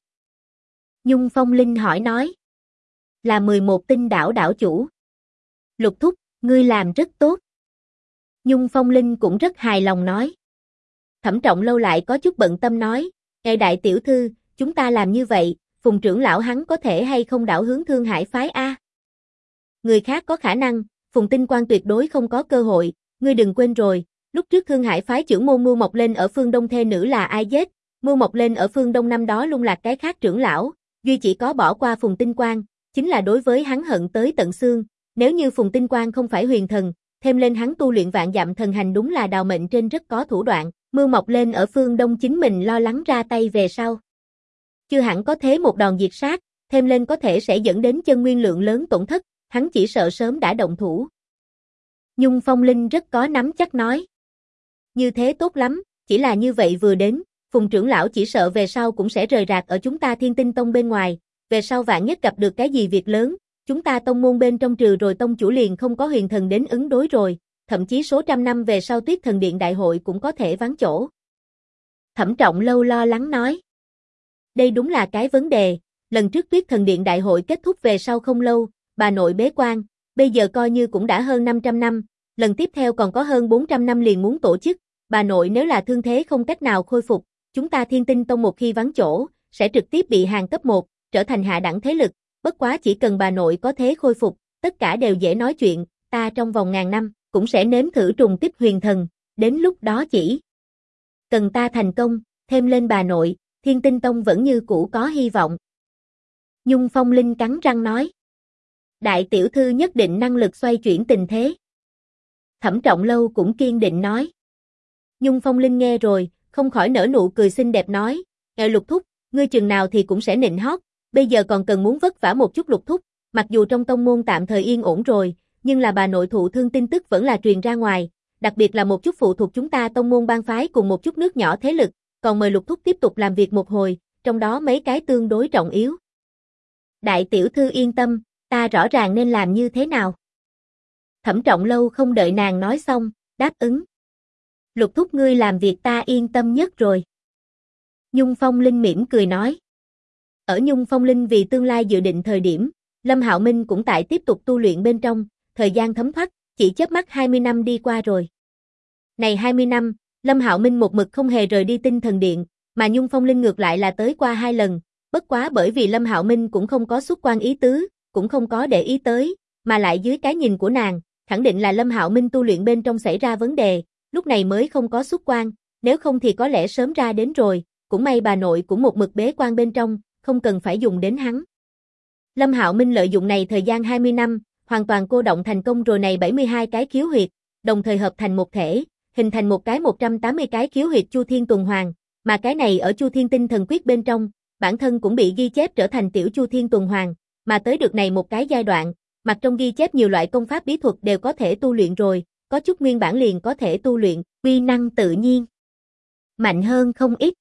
Nhung Phong Linh hỏi nói. Là 11 tinh đảo đảo chủ. Lục thúc, ngươi làm rất tốt. Nhung Phong Linh cũng rất hài lòng nói. Thẩm Trọng Lâu lại có chút bận tâm nói, Ê đại tiểu thư, chúng ta làm như vậy, Phùng trưởng lão hắn có thể hay không đảo hướng Thương Hải phái A? Người khác có khả năng, Phùng Tinh Quang tuyệt đối không có cơ hội, ngươi đừng quên rồi, lúc trước Thương Hải phái trưởng môn Mưu Mộc Lên ở phương Đông thê nữ là ai giết? Mưu Mộc Lên ở phương Đông năm đó lung lạc cái khác trưởng lão, duy chỉ có bỏ qua Phùng Tinh Quang, chính là đối với hắn hận tới tận xương, nếu như Phùng Tinh Quang không phải huyền thần, thêm lên hắn tu luyện vạn dặm thần hành đúng là đào mệnh trên rất có thủ đoạn, Mưu Mộc Lên ở phương Đông chính mình lo lắng ra tay về sau. Chưa hẳn có thế một đòn diệt sát, thêm lên có thể sẽ dẫn đến chân nguyên lượng lớn tổn thất, hắn chỉ sợ sớm đã động thủ. Nhung Phong Linh rất có nắm chắc nói. Như thế tốt lắm, chỉ là như vậy vừa đến, Phùng trưởng lão chỉ sợ về sau cũng sẽ rời rạc ở chúng ta Thiên Tinh Tông bên ngoài, về sau vạn nhất gặp được cái gì việc lớn, chúng ta tông môn bên trong trừ rồi tông chủ liền không có huyền thần đến ứng đối rồi, thậm chí số trăm năm về sau Tuyết Thần Điện đại hội cũng có thể vắng chỗ. Thẩm Trọng Lâu lo lắng nói. Đây đúng là cái vấn đề, lần trước Tuyết Thần Điện đại hội kết thúc về sau không lâu, bà nội bế quan, bây giờ coi như cũng đã hơn 500 năm, lần tiếp theo còn có hơn 400 năm liền muốn tổ chức, bà nội nếu là thương thế không cách nào khôi phục, chúng ta Thiên Tinh Tông một khi vắng chỗ, sẽ trực tiếp bị hàng cấp 1, trở thành hạ đẳng thế lực, bất quá chỉ cần bà nội có thế khôi phục, tất cả đều dễ nói chuyện, ta trong vòng ngàn năm, cũng sẽ nếm thử trùng kích huyền thần, đến lúc đó chỉ cần ta thành công, thêm lên bà nội, Thiên Tinh Tông vẫn như cũ có hy vọng. Nhung Phong Linh cắn răng nói. Đại tiểu thư nhất định năng lực xoay chuyển tình thế. Thẩm Trọng Lâu cũng kiên định nói. Nhung Phong Linh nghe rồi, không khỏi nở nụ cười xinh đẹp nói, Lục thúc, ngươi chừng nào thì cũng sẽ nịnh hót, bây giờ còn cần muốn vất vả một chút Lục thúc, mặc dù trong tông môn tạm thời yên ổn rồi, nhưng là bà nội thụ thương tin tức vẫn là truyền ra ngoài, đặc biệt là một chút phụ thuộc chúng ta tông môn bang phái cùng một chút nước nhỏ thế lực, còn mời Lục thúc tiếp tục làm việc một hồi, trong đó mấy cái tương đối trọng yếu. Đại tiểu thư yên tâm, ta rõ ràng nên làm như thế nào. Thẩm Trọng Lâu không đợi nàng nói xong, đáp ứng. Lục thúc ngươi làm việc ta yên tâm nhất rồi. Nhung Phong Linh mỉm cười nói. Ở Nhung Phong Linh vì tương lai dự định thời điểm, Lâm Hạo Minh cũng tại tiếp tục tu luyện bên trong, thời gian thấm thoát, chỉ chớp mắt 20 năm đi qua rồi. Này 20 năm, Lâm Hạo Minh một mực không hề rời đi Tinh Thần Điện, mà Nhung Phong Linh ngược lại là tới qua 2 lần, bất quá bởi vì Lâm Hạo Minh cũng không có xuất quan ý tứ, cũng không có để ý tới, mà lại dưới cái nhìn của nàng, khẳng định là Lâm Hạo Minh tu luyện bên trong xảy ra vấn đề, lúc này mới không có xuất quan, nếu không thì có lẽ sớm ra đến rồi, cũng may bà nội cũng một mực bế quan bên trong, không cần phải dùng đến hắn. Lâm Hạo Minh lợi dụng này thời gian 20 năm, hoàn toàn cô động thành công rồi này 72 cái khiếu huyệt, đồng thời hợp thành một thể, hình thành một cái 180 cái khiếu huyệt Chu Thiên Tuần Hoàn, mà cái này ở Chu Thiên Tinh Thần Quyết bên trong, bản thân cũng bị ghi chép trở thành tiểu Chu Thiên Tuần Hoàn, mà tới được này một cái giai đoạn, mặt trong ghi chép nhiều loại công pháp bí thuật đều có thể tu luyện rồi, có chút nguyên bản liền có thể tu luyện, uy năng tự nhiên mạnh hơn không ít.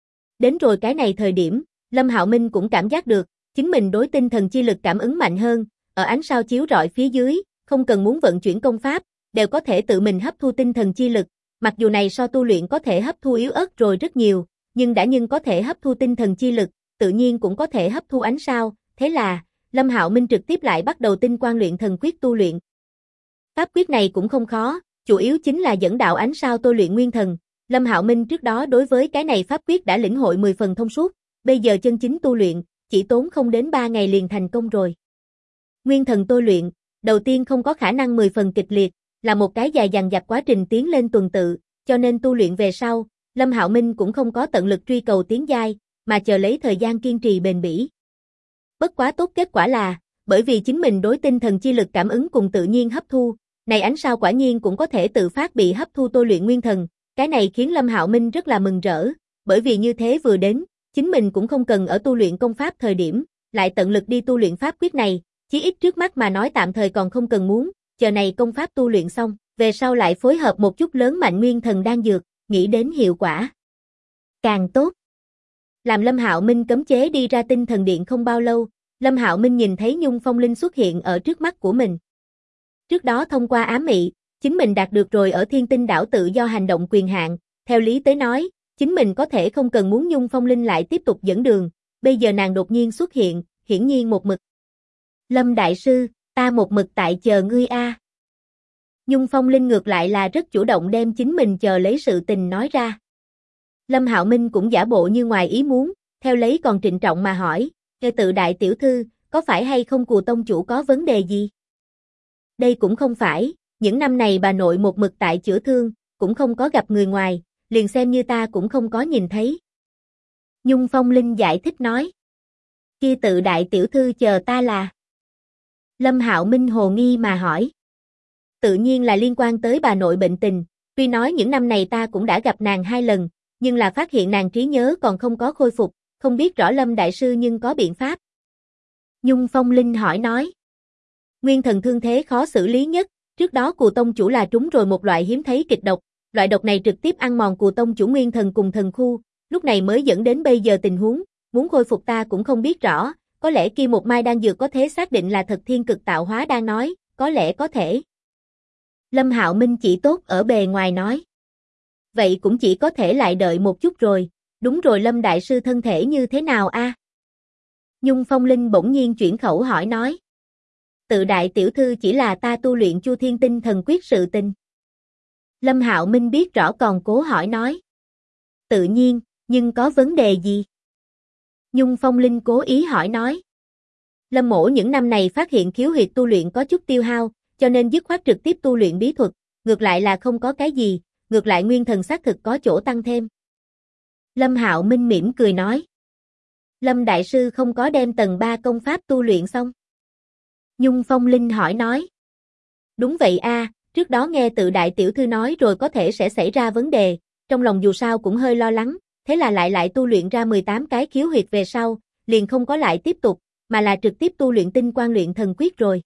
Đến rồi cái này thời điểm, Lâm Hạo Minh cũng cảm giác được, chính mình đối tinh thần chi lực cảm ứng mạnh hơn, ở ánh sao chiếu rọi phía dưới, không cần muốn vận chuyển công pháp, đều có thể tự mình hấp thu tinh thần chi lực, mặc dù này so tu luyện có thể hấp thu yếu ớt rồi rất nhiều, nhưng có thể hấp thu tinh thần chi lực, tự nhiên cũng có thể hấp thu ánh sao, thế là, Lâm Hạo Minh trực tiếp lại bắt đầu tinh quang luyện thần quyết tu luyện. Pháp quyết này cũng không khó, chủ yếu chính là dẫn đạo ánh sao tôi luyện nguyên thần. Lâm Hạo Minh trước đó đối với cái này pháp quyết đã lĩnh hội 10 phần thông suốt, bây giờ chân chính tu luyện, chỉ tốn không đến 3 ngày liền thành công rồi. Nguyên thần tôi luyện, đầu tiên không có khả năng 10 phần kịch liệt, là một cái dài dằng dặc quá trình tiến lên tuần tự, cho nên tu luyện về sau, Lâm Hạo Minh cũng không có tận lực truy cầu tiến giai, mà chờ lấy thời gian kiên trì bền bỉ. Bất quá tốt kết quả là, bởi vì chính mình đối tinh thần chi lực cảm ứng cùng tự nhiên hấp thu, này ánh sao quả nhiên cũng có thể tự phát bị hấp thu tôi luyện nguyên thần, cái này khiến Lâm Hạo Minh rất là mừng rỡ, bởi vì như thế vừa đến, chính mình cũng không cần ở tu luyện công pháp thời điểm, lại tận lực đi tu luyện pháp quyết này, chí ít trước mắt mà nói tạm thời còn không cần muốn, chờ này công pháp tu luyện xong, về sau lại phối hợp một chút lớn mạnh nguyên thần đan dược, nghĩ đến hiệu quả càng tốt. Làm Lâm Hạo Minh cấm chế đi ra tinh thần điện không bao lâu, Lâm Hạo Minh nhìn thấy Nhung Phong Linh xuất hiện ở trước mắt của mình. Trước đó thông qua ám mị, chính mình đạt được rồi ở Thiên Tinh đảo tự do hành động quyền hạn, theo lý tới nói, chính mình có thể không cần muốn Nhung Phong Linh lại tiếp tục dẫn đường, bây giờ nàng đột nhiên xuất hiện, hiển nhiên một mực. Lâm đại sư, ta một mực tại chờ ngươi a. Nhung Phong Linh ngược lại là rất chủ động đem chính mình chờ lấy sự tình nói ra. Lâm Hạo Minh cũng giả bộ như ngoài ý muốn, theo lấy còn trịnh trọng mà hỏi, "Nghe tự đại tiểu thư, có phải hay không Cù tông chủ có vấn đề gì?" Đây cũng không phải, những năm này bà nội một mực tại chữa thương, cũng không có gặp người ngoài, liền xem như ta cũng không có nhìn thấy. Nhung Phong Linh giải thích nói. Kia tự đại tiểu thư chờ ta là? Lâm Hạo Minh hồ nghi mà hỏi. Tự nhiên là liên quan tới bà nội bệnh tình, tuy nói những năm này ta cũng đã gặp nàng 2 lần, nhưng là phát hiện nàng trí nhớ còn không có khôi phục, không biết rõ Lâm đại sư nhưng có biện pháp. Nhung Phong Linh hỏi nói. Nguyên thần thương thế khó xử lý nhất, trước đó Cù tông chủ là trúng rồi một loại hiếm thấy kịch độc, loại độc này trực tiếp ăn mòn Cù tông chủ nguyên thần cùng thần khu, lúc này mới dẫn đến bây giờ tình huống, muốn khôi phục ta cũng không biết rõ, có lẽ kia một mai đan dược có thể xác định là thật thiên cực tạo hóa đang nói, có lẽ có thể. Lâm Hạo Minh chỉ tốt ở bề ngoài nói. Vậy cũng chỉ có thể lại đợi một chút rồi, đúng rồi Lâm đại sư thân thể như thế nào a? Nhung Phong Linh bỗng nhiên chuyển khẩu hỏi nói. Tự đại tiểu thư chỉ là ta tu luyện Chu Thiên Tinh thần quyết sự tình. Lâm Hạo Minh biết rõ còn cố hỏi nói. Tự nhiên, nhưng có vấn đề gì? Nhung Phong Linh cố ý hỏi nói. Lâm mỗ những năm này phát hiện khiếu huyệt tu luyện có chút tiêu hao, cho nên dứt khoát trực tiếp tu luyện bí thuật, ngược lại là không có cái gì, ngược lại nguyên thần xác thực có chỗ tăng thêm. Lâm Hạo Minh mỉm cười nói. Lâm đại sư không có đem tầng 3 công pháp tu luyện xong. Nhung Phong Linh hỏi nói. Đúng vậy a, trước đó nghe tự đại tiểu thư nói rồi có thể sẽ xảy ra vấn đề, trong lòng dù sao cũng hơi lo lắng, thế là lại tu luyện ra 18 cái khiếu huyệt về sau, liền không có lại tiếp tục, mà là trực tiếp tu luyện tinh quan luyện thần quyết rồi.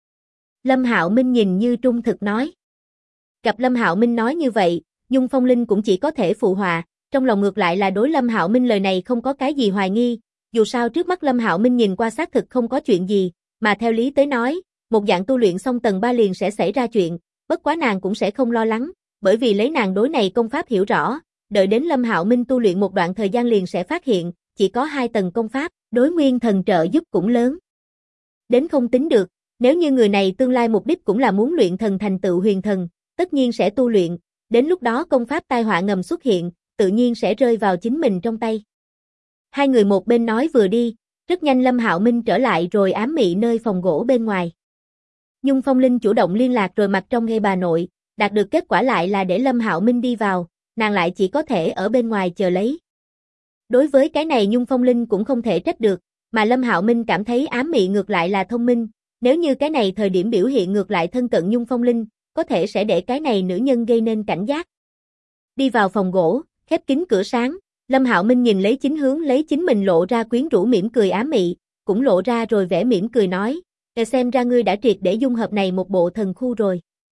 Lâm Hạo Minh nhìn như trung thực nói. Gặp Lâm Hạo Minh nói như vậy, Nhung Phong Linh cũng chỉ có thể phụ họa, trong lòng ngược lại là đối Lâm Hạo Minh lời này không có cái gì hoài nghi, dù sao trước mắt Lâm Hạo Minh nhìn qua xác thực không có chuyện gì, mà theo lý tới nói, một dạng tu luyện xong tầng 3 liền sẽ xảy ra chuyện, bất quá nàng cũng sẽ không lo lắng, bởi vì lấy nàng đối này công pháp hiểu rõ, đợi đến Lâm Hạo Minh tu luyện một đoạn thời gian liền sẽ phát hiện, chỉ có 2 tầng công pháp, đối nguyên thần trợ giúp cũng lớn. Đến không tính được, nếu như người này tương lai mục đích cũng là muốn luyện thần thành tựu huyền thần, tất nhiên sẽ tu luyện, đến lúc đó công pháp tai họa ngầm xuất hiện, tự nhiên sẽ rơi vào chính mình trong tay. Hai người một bên nói vừa đi, rất nhanh Lâm Hạo Minh trở lại rồi ám mị nơi phòng gỗ bên ngoài. Nhung Phong Linh chủ động liên lạc rồi mặt trong nghe bà nội, đạt được kết quả lại là để Lâm Hạo Minh đi vào, nàng lại chỉ có thể ở bên ngoài chờ lấy. Đối với cái này Nhung Phong Linh cũng không thể trách được, mà Lâm Hạo Minh cảm thấy ám mị ngược lại là thông minh, nếu như cái này thời điểm biểu hiện ngược lại thân cận Nhung Phong Linh, có thể sẽ để cái này nữ nhân gây nên cảnh giác. Đi vào phòng gỗ, khép kín cửa sáng, Lâm Hạo Minh nhìn lấy chính hướng lấy chính mình lộ ra quyến rũ mỉm cười ám mị, cũng lộ ra rồi vẻ mỉm cười nói, xem ra ngươi đã triệt để dung hợp này một bộ thần khu rồi.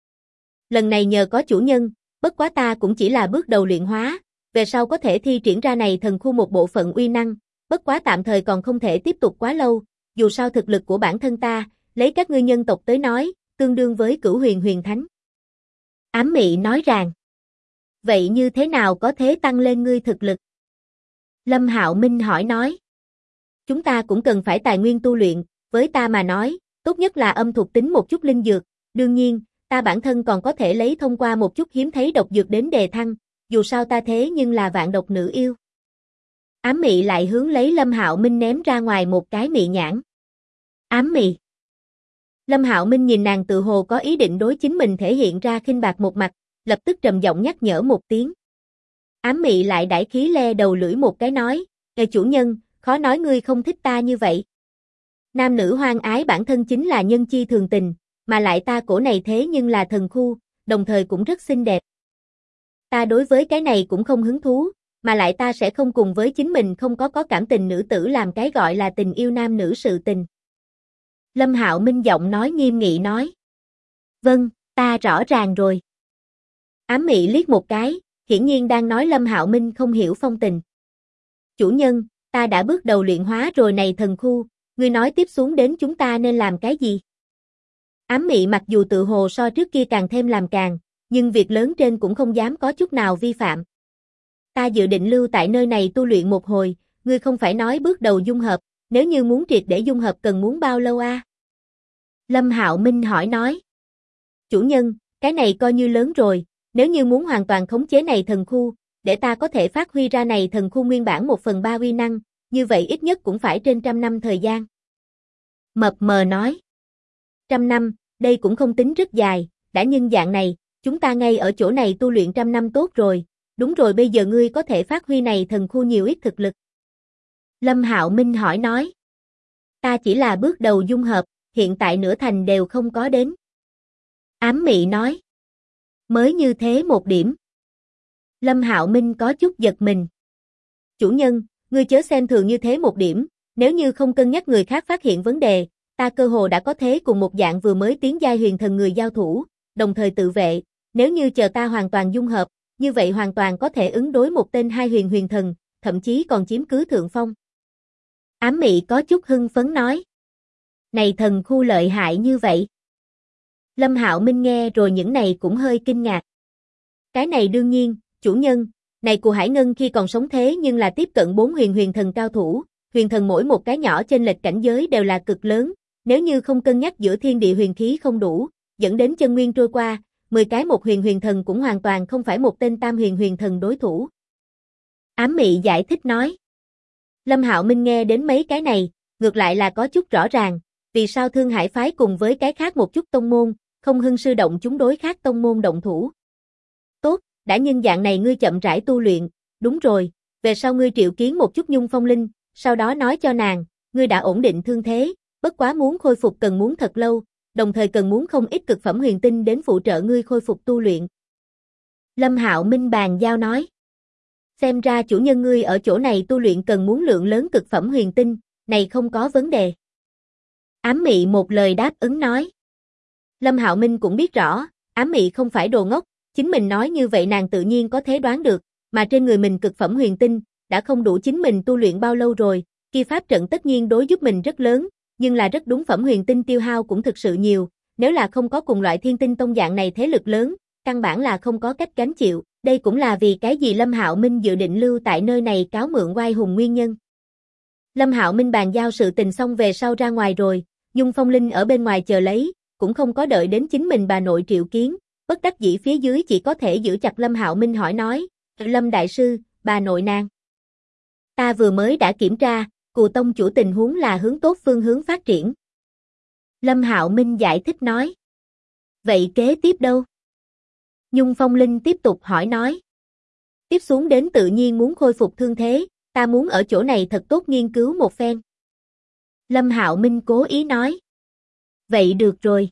Lần này nhờ có chủ nhân, bất quá ta cũng chỉ là bước đầu luyện hóa, về sau có thể thi triển ra này thần khu một bộ phận uy năng, bất quá tạm thời còn không thể tiếp tục quá lâu, dù sao thực lực của bản thân ta, lấy các ngươi nhân tộc tới nói, tương đương với Cửu Huyền Huyền Thánh. Ám mị nói rằng, vậy như thế nào có thể tăng lên ngươi thực lực? Lâm Hạo Minh hỏi nói, chúng ta cũng cần phải tài nguyên tu luyện, với ta mà nói, tốt nhất là âm thuộc tính một chút linh dược, đương nhiên, ta bản thân còn có thể lấy thông qua một chút hiếm thấy độc dược đến đề thăng, dù sao ta thế nhưng là vạn độc nữ yêu. Ám mị lại hướng lấy Lâm Hạo Minh ném ra ngoài một cái mị nhãn. Ám mị. Lâm Hạo Minh nhìn nàng tự hồ có ý định đối chính mình thể hiện ra khinh bạc một mặt, lập tức trầm giọng nhắc nhở một tiếng. Ám mị lại đãi khí le đầu lưỡi một cái nói, "Ngài chủ nhân, khó nói ngươi không thích ta như vậy. Nam nữ hoan ái bản thân chính là nhân chi thường tình, mà lại ta cổ này thế nhưng là thần khu, đồng thời cũng rất xinh đẹp. Ta đối với cái này cũng không hứng thú, mà lại ta sẽ không cùng với chính mình không có cảm tình nữ tử làm cái gọi là tình yêu nam nữ sự tình." Lâm Hạo Minh giọng nói nghiêm nghị nói. Vâng, ta rõ ràng rồi. Ám mị liếc một cái, hiển nhiên đang nói Lâm Hạo Minh không hiểu phong tình. Chủ nhân, Ta đã bước đầu luyện hóa rồi này thần khu, ngươi nói tiếp xuống đến chúng ta nên làm cái gì? Ám mị mặc dù tự hồ so trước kia càng thêm làm càng, nhưng việc lớn trên cũng không dám có chút nào vi phạm. Ta dự định lưu tại nơi này tu luyện một hồi, ngươi không phải nói bước đầu dung hợp, nếu như muốn triệt để dung hợp cần muốn bao lâu a? Lâm Hạo Minh hỏi nói. Chủ nhân, cái này coi như lớn rồi, nếu như muốn hoàn toàn khống chế này thần khu, để ta có thể phát huy ra này thần khu nguyên bản 1/3 uy năng, như vậy ít nhất cũng phải trên 100 năm thời gian. Mập mờ nói. 100 năm, đây cũng không tính rất dài, đã nhưng dạng này, chúng ta ngay ở chỗ này tu luyện 100 năm tốt rồi, đúng rồi bây giờ ngươi có thể phát huy này thần khu nhiều ít thực lực. Lâm Hạo Minh hỏi nói. Ta chỉ là bước đầu dung hợp, hiện tại nửa thành đều không có đến. Ám mị nói. Mới như thế một điểm. Lâm Hạo Minh có chút giật mình. Chủ nhân, ngươi chớ xem thường như thế một điểm, nếu như không cân nhắc người khác phát hiện vấn đề, ta cơ hồ đã có thế cùng một dạng vừa mới tiến giai huyền thần người giao thủ, đồng thời tự vệ, nếu như chờ ta hoàn toàn dung hợp, như vậy hoàn toàn có thể ứng đối một tên hai huyền thần, thậm chí còn chiếm cứ thượng phong. Ám mị có chút hưng phấn nói. Này thần khu lợi hại như vậy. Lâm Hạo Minh nghe rồi những này cũng hơi kinh ngạc. Cái này đương nhiên, chủ nhân, này của Hải Ngân khi còn sống thế nhưng là tiếp cận 4 huyền thần cao thủ, huyền thần mỗi một cái nhỏ chênh lệch cảnh giới đều là cực lớn, nếu như không cân nhắc giữa thiên địa huyền khí không đủ, dẫn đến chân nguyên trôi qua, 10 cái một huyền thần cũng hoàn toàn không phải một tên tam huyền thần đối thủ. Ám mị giải thích nói. Lâm Hạo Minh nghe đến mấy cái này, ngược lại là có chút rõ ràng, vì sao Thương Hải phái cùng với cái khác một chút tông môn, không hưng sư động chúng đối khác tông môn động thủ. Tốt, đã nhân dạng này ngươi chậm rãi tu luyện, đúng rồi, về sau ngươi triệu kiến một chút Nhung Phong Linh, sau đó nói cho nàng, ngươi đã ổn định thương thế, bất quá muốn khôi phục cần muốn thật lâu, đồng thời cần muốn không ít cực phẩm huyền tinh đến phụ trợ ngươi khôi phục tu luyện. Lâm Hạo Minh bàn giao nói. Xem ra chủ nhân ngươi ở chỗ này tu luyện cần muốn lượng lớn cực phẩm huyền tinh, này không có vấn đề. Ám mị một lời đáp ứng nói. Lâm Hạo Minh cũng biết rõ, ám mị không phải đồ ngốc, chính mình nói như vậy nàng tự nhiên có thể đoán được, mà trên người mình cực phẩm huyền tinh, đã không đủ chính mình tu luyện bao lâu rồi, kia pháp trận tất nhiên đối giúp mình rất lớn, nhưng là rất đúng phẩm huyền tinh tiêu hao cũng thực sự nhiều, nếu là không có cùng loại thiên tinh tông dạng này thế lực lớn, căn bản là không có cách gánh chịu, đây cũng là vì cái gì Lâm Hạo Minh dự định lưu tại nơi này cáo mượn oai hùng nguyên nhân. Lâm Hạo Minh bàn giao sự tình xong về sau ra ngoài rồi, Nhung Phong Linh ở bên ngoài chờ lấy, cũng không có đợi đến chính mình bà nội triệu kiến, bất đắc dĩ phía dưới chỉ có thể giữ chặt Lâm Hạo Minh hỏi nói, Lâm đại sư, bà nội nàng. Ta vừa mới đã kiểm tra, Cù tông chủ tình huống là hướng tốt phương hướng phát triển. Lâm Hạo Minh giải thích nói. Vậy kế tiếp đâu? Nhung Phong Linh tiếp tục hỏi nói. Tiếp xuống đến tự nhiên muốn khôi phục thương thế, ta muốn ở chỗ này thật tốt nghiên cứu một phen. Lâm Hạo Minh cố ý nói. Vậy được rồi.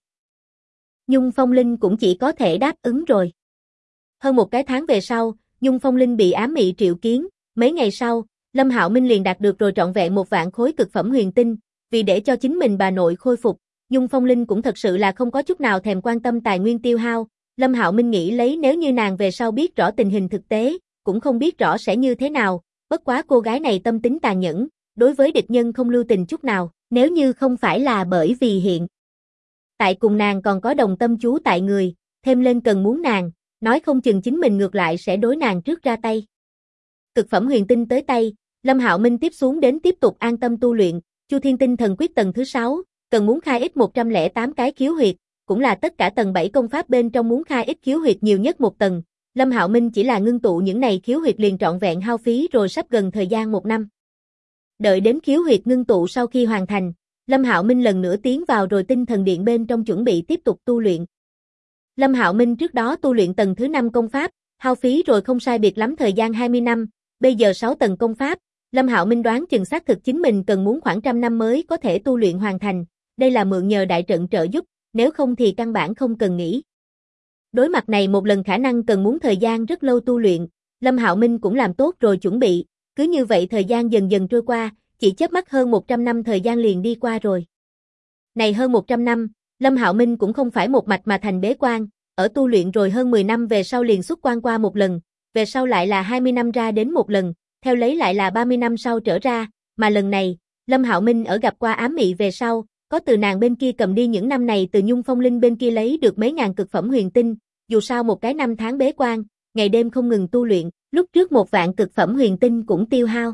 Nhung Phong Linh cũng chỉ có thể đáp ứng rồi. Hơn một cái tháng về sau, Nhung Phong Linh bị ám mị triệu kiến, mấy ngày sau, Lâm Hạo Minh liền đạt được rồi trọn vẹn 1 vạn khối cực phẩm huyền tinh, vì để cho chính mình bà nội khôi phục, Nhung Phong Linh cũng thật sự là không có chút nào thèm quan tâm tài nguyên tiêu hao, Lâm Hạo Minh nghĩ lấy nếu như nàng về sau biết rõ tình hình thực tế, cũng không biết rõ sẽ như thế nào, bất quá cô gái này tâm tính tàn nhẫn, đối với địch nhân không lưu tình chút nào, nếu như không phải là bởi vì hiện tại cùng nàng còn có đồng tâm chú tại người, thêm lên cần muốn nàng, nói không chừng chính mình ngược lại sẽ đối nàng trước ra tay. Cực phẩm huyền tinh tới tay, Lâm Hạo Minh tiếp xuống đến tiếp tục an tâm tu luyện, Chu Thiên Tinh Thần Quyết tầng thứ 6, cần muốn khai ít 108 cái khiếu huyệt, cũng là tất cả tầng 7 công pháp bên trong muốn khai ít khiếu huyệt nhiều nhất một tầng. Lâm Hạo Minh chỉ là ngưng tụ những này khiếu huyệt liền trọn vẹn hao phí rồi sắp gần thời gian 1 năm. Đợi đến khiếu huyệt ngưng tụ sau khi hoàn thành, Lâm Hạo Minh lần nữa tiến vào rồi tinh thần điện bên trong chuẩn bị tiếp tục tu luyện. Lâm Hạo Minh trước đó tu luyện tầng thứ 5 công pháp, hao phí rồi không sai biệt lắm thời gian 20 năm, bây giờ 6 tầng công pháp, Lâm Hạo Minh đoán chừng xác thực chính mình cần muốn khoảng 100 năm mới có thể tu luyện hoàn thành, đây là mượn nhờ đại trận trợ giúp, nếu không thì căn bản không cần nghĩ. Đối mặt này một lần khả năng cần muốn thời gian rất lâu tu luyện, Lâm Hạo Minh cũng làm tốt rồi chuẩn bị, cứ như vậy thời gian dần dần trôi qua, chỉ chớp mắt hơn 100 năm thời gian liền đi qua rồi. Này hơn 100 năm, Lâm Hạo Minh cũng không phải một mạch mà thành bế quan, ở tu luyện rồi hơn 10 năm về sau liền xuất quan qua một lần, về sau lại là 20 năm ra đến một lần, theo lấy lại là 30 năm sau trở ra, mà lần này, Lâm Hạo Minh ở gặp qua ám mị về sau, có từ nàng bên kia cầm đi những năm này từ Nhung Phong Linh bên kia lấy được mấy ngàn cực phẩm huyền tinh, dù sao một cái năm tháng bế quan, ngày đêm không ngừng tu luyện, lúc trước 1 vạn cực phẩm huyền tinh cũng tiêu hao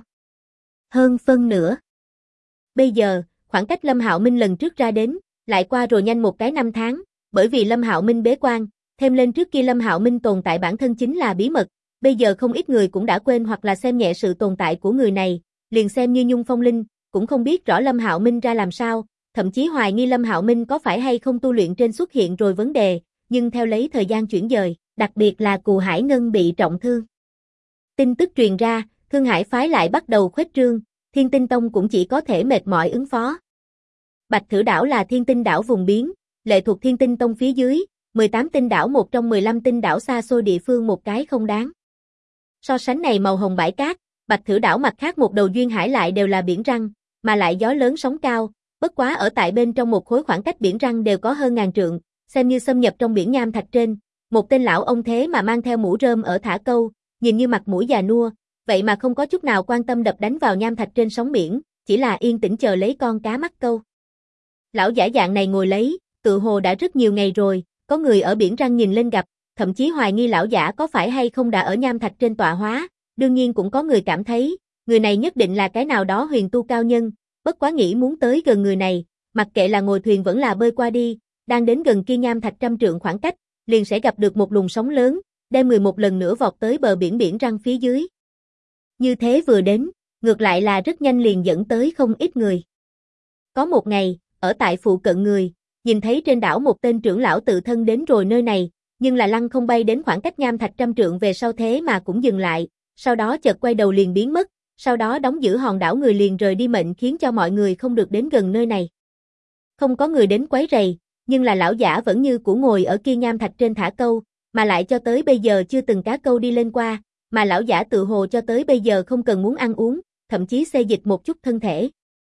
hơn phân nửa. Bây giờ, khoảng cách Lâm Hạo Minh lần trước ra đến, lại qua rồi nhanh một cái năm tháng, bởi vì Lâm Hạo Minh bế quan, thêm lên trước kia Lâm Hạo Minh tồn tại bản thân chính là bí mật, bây giờ không ít người cũng đã quên hoặc là xem nhẹ sự tồn tại của người này, liền xem như Nhung Phong Linh, cũng không biết rõ Lâm Hạo Minh ra làm sao, thậm chí hoài nghi Lâm Hạo Minh có phải hay không tu luyện trên xuất hiện rồi vấn đề, nhưng theo lấy thời gian chuyển dời, đặc biệt là Cù Hải Ngân bị trọng thương. Tin tức truyền ra, Thương Hải phái lại bắt đầu khuếch trương, Thiên Tinh Tông cũng chỉ có thể mệt mỏi ứng phó. Bạch Thử Đảo là Thiên Tinh đảo vùng biến, lệ thuộc Thiên Tinh Tông phía dưới, 18 tinh đảo một trong 15 tinh đảo xa xôi địa phương một cái không đáng. So sánh này màu hồng bãi cát, Bạch Thử Đảo mặt khác một đầu duyên hải lại đều là biển răng, mà lại gió lớn sóng cao, bất quá ở tại bên trong một khối khoảng cách biển răng đều có hơn ngàn trượng, xem như xâm nhập trong biển nham thạch trên, một tên lão ông thế mà mang theo mũ rơm ở thả câu, nhìn như mặt mũi già nua, vậy mà không có chút nào quan tâm đập đánh vào nham thạch trên sóng biển, chỉ là yên tĩnh chờ lấy con cá mắc câu. Lão giả dạng này ngồi lấy, tự hồ đã rất nhiều ngày rồi, có người ở biển răng nhìn lên gặp, thậm chí hoài nghi lão giả có phải hay không đã ở nham thạch trên tọa hóa, đương nhiên cũng có người cảm thấy, người này nhất định là cái nào đó huyền tu cao nhân, bất quá nghĩ muốn tới gần người này, mặc kệ là ngồi thuyền vẫn là bơi qua đi, đang đến gần kia nham thạch 100 trượng khoảng cách, liền sẽ gặp được một luồng sóng lớn, đem người một lần nữa vọt tới bờ biển biển răng phía dưới. Như thế vừa đến, ngược lại là rất nhanh liền dẫn tới không ít người. Có một ngày, ở tại phụ cận người, nhìn thấy trên đảo một tên trưởng lão tự thân đến rồi nơi này, nhưng là lăng không bay đến khoảng cách nham thạch 100 trượng về sau thế mà cũng dừng lại, sau đó chợt quay đầu liền biến mất, sau đó đóng giữ hòn đảo người liền rời đi mệnh khiến cho mọi người không được đến gần nơi này. Không có người đến quấy rầy, nhưng là lão giả vẫn như cũ ngồi ở kia nham thạch trên thả câu, mà lại cho tới bây giờ chưa từng cá câu đi lên qua, mà lão giả tự hồ cho tới bây giờ không cần muốn ăn uống, thậm chí xê dịch một chút thân thể.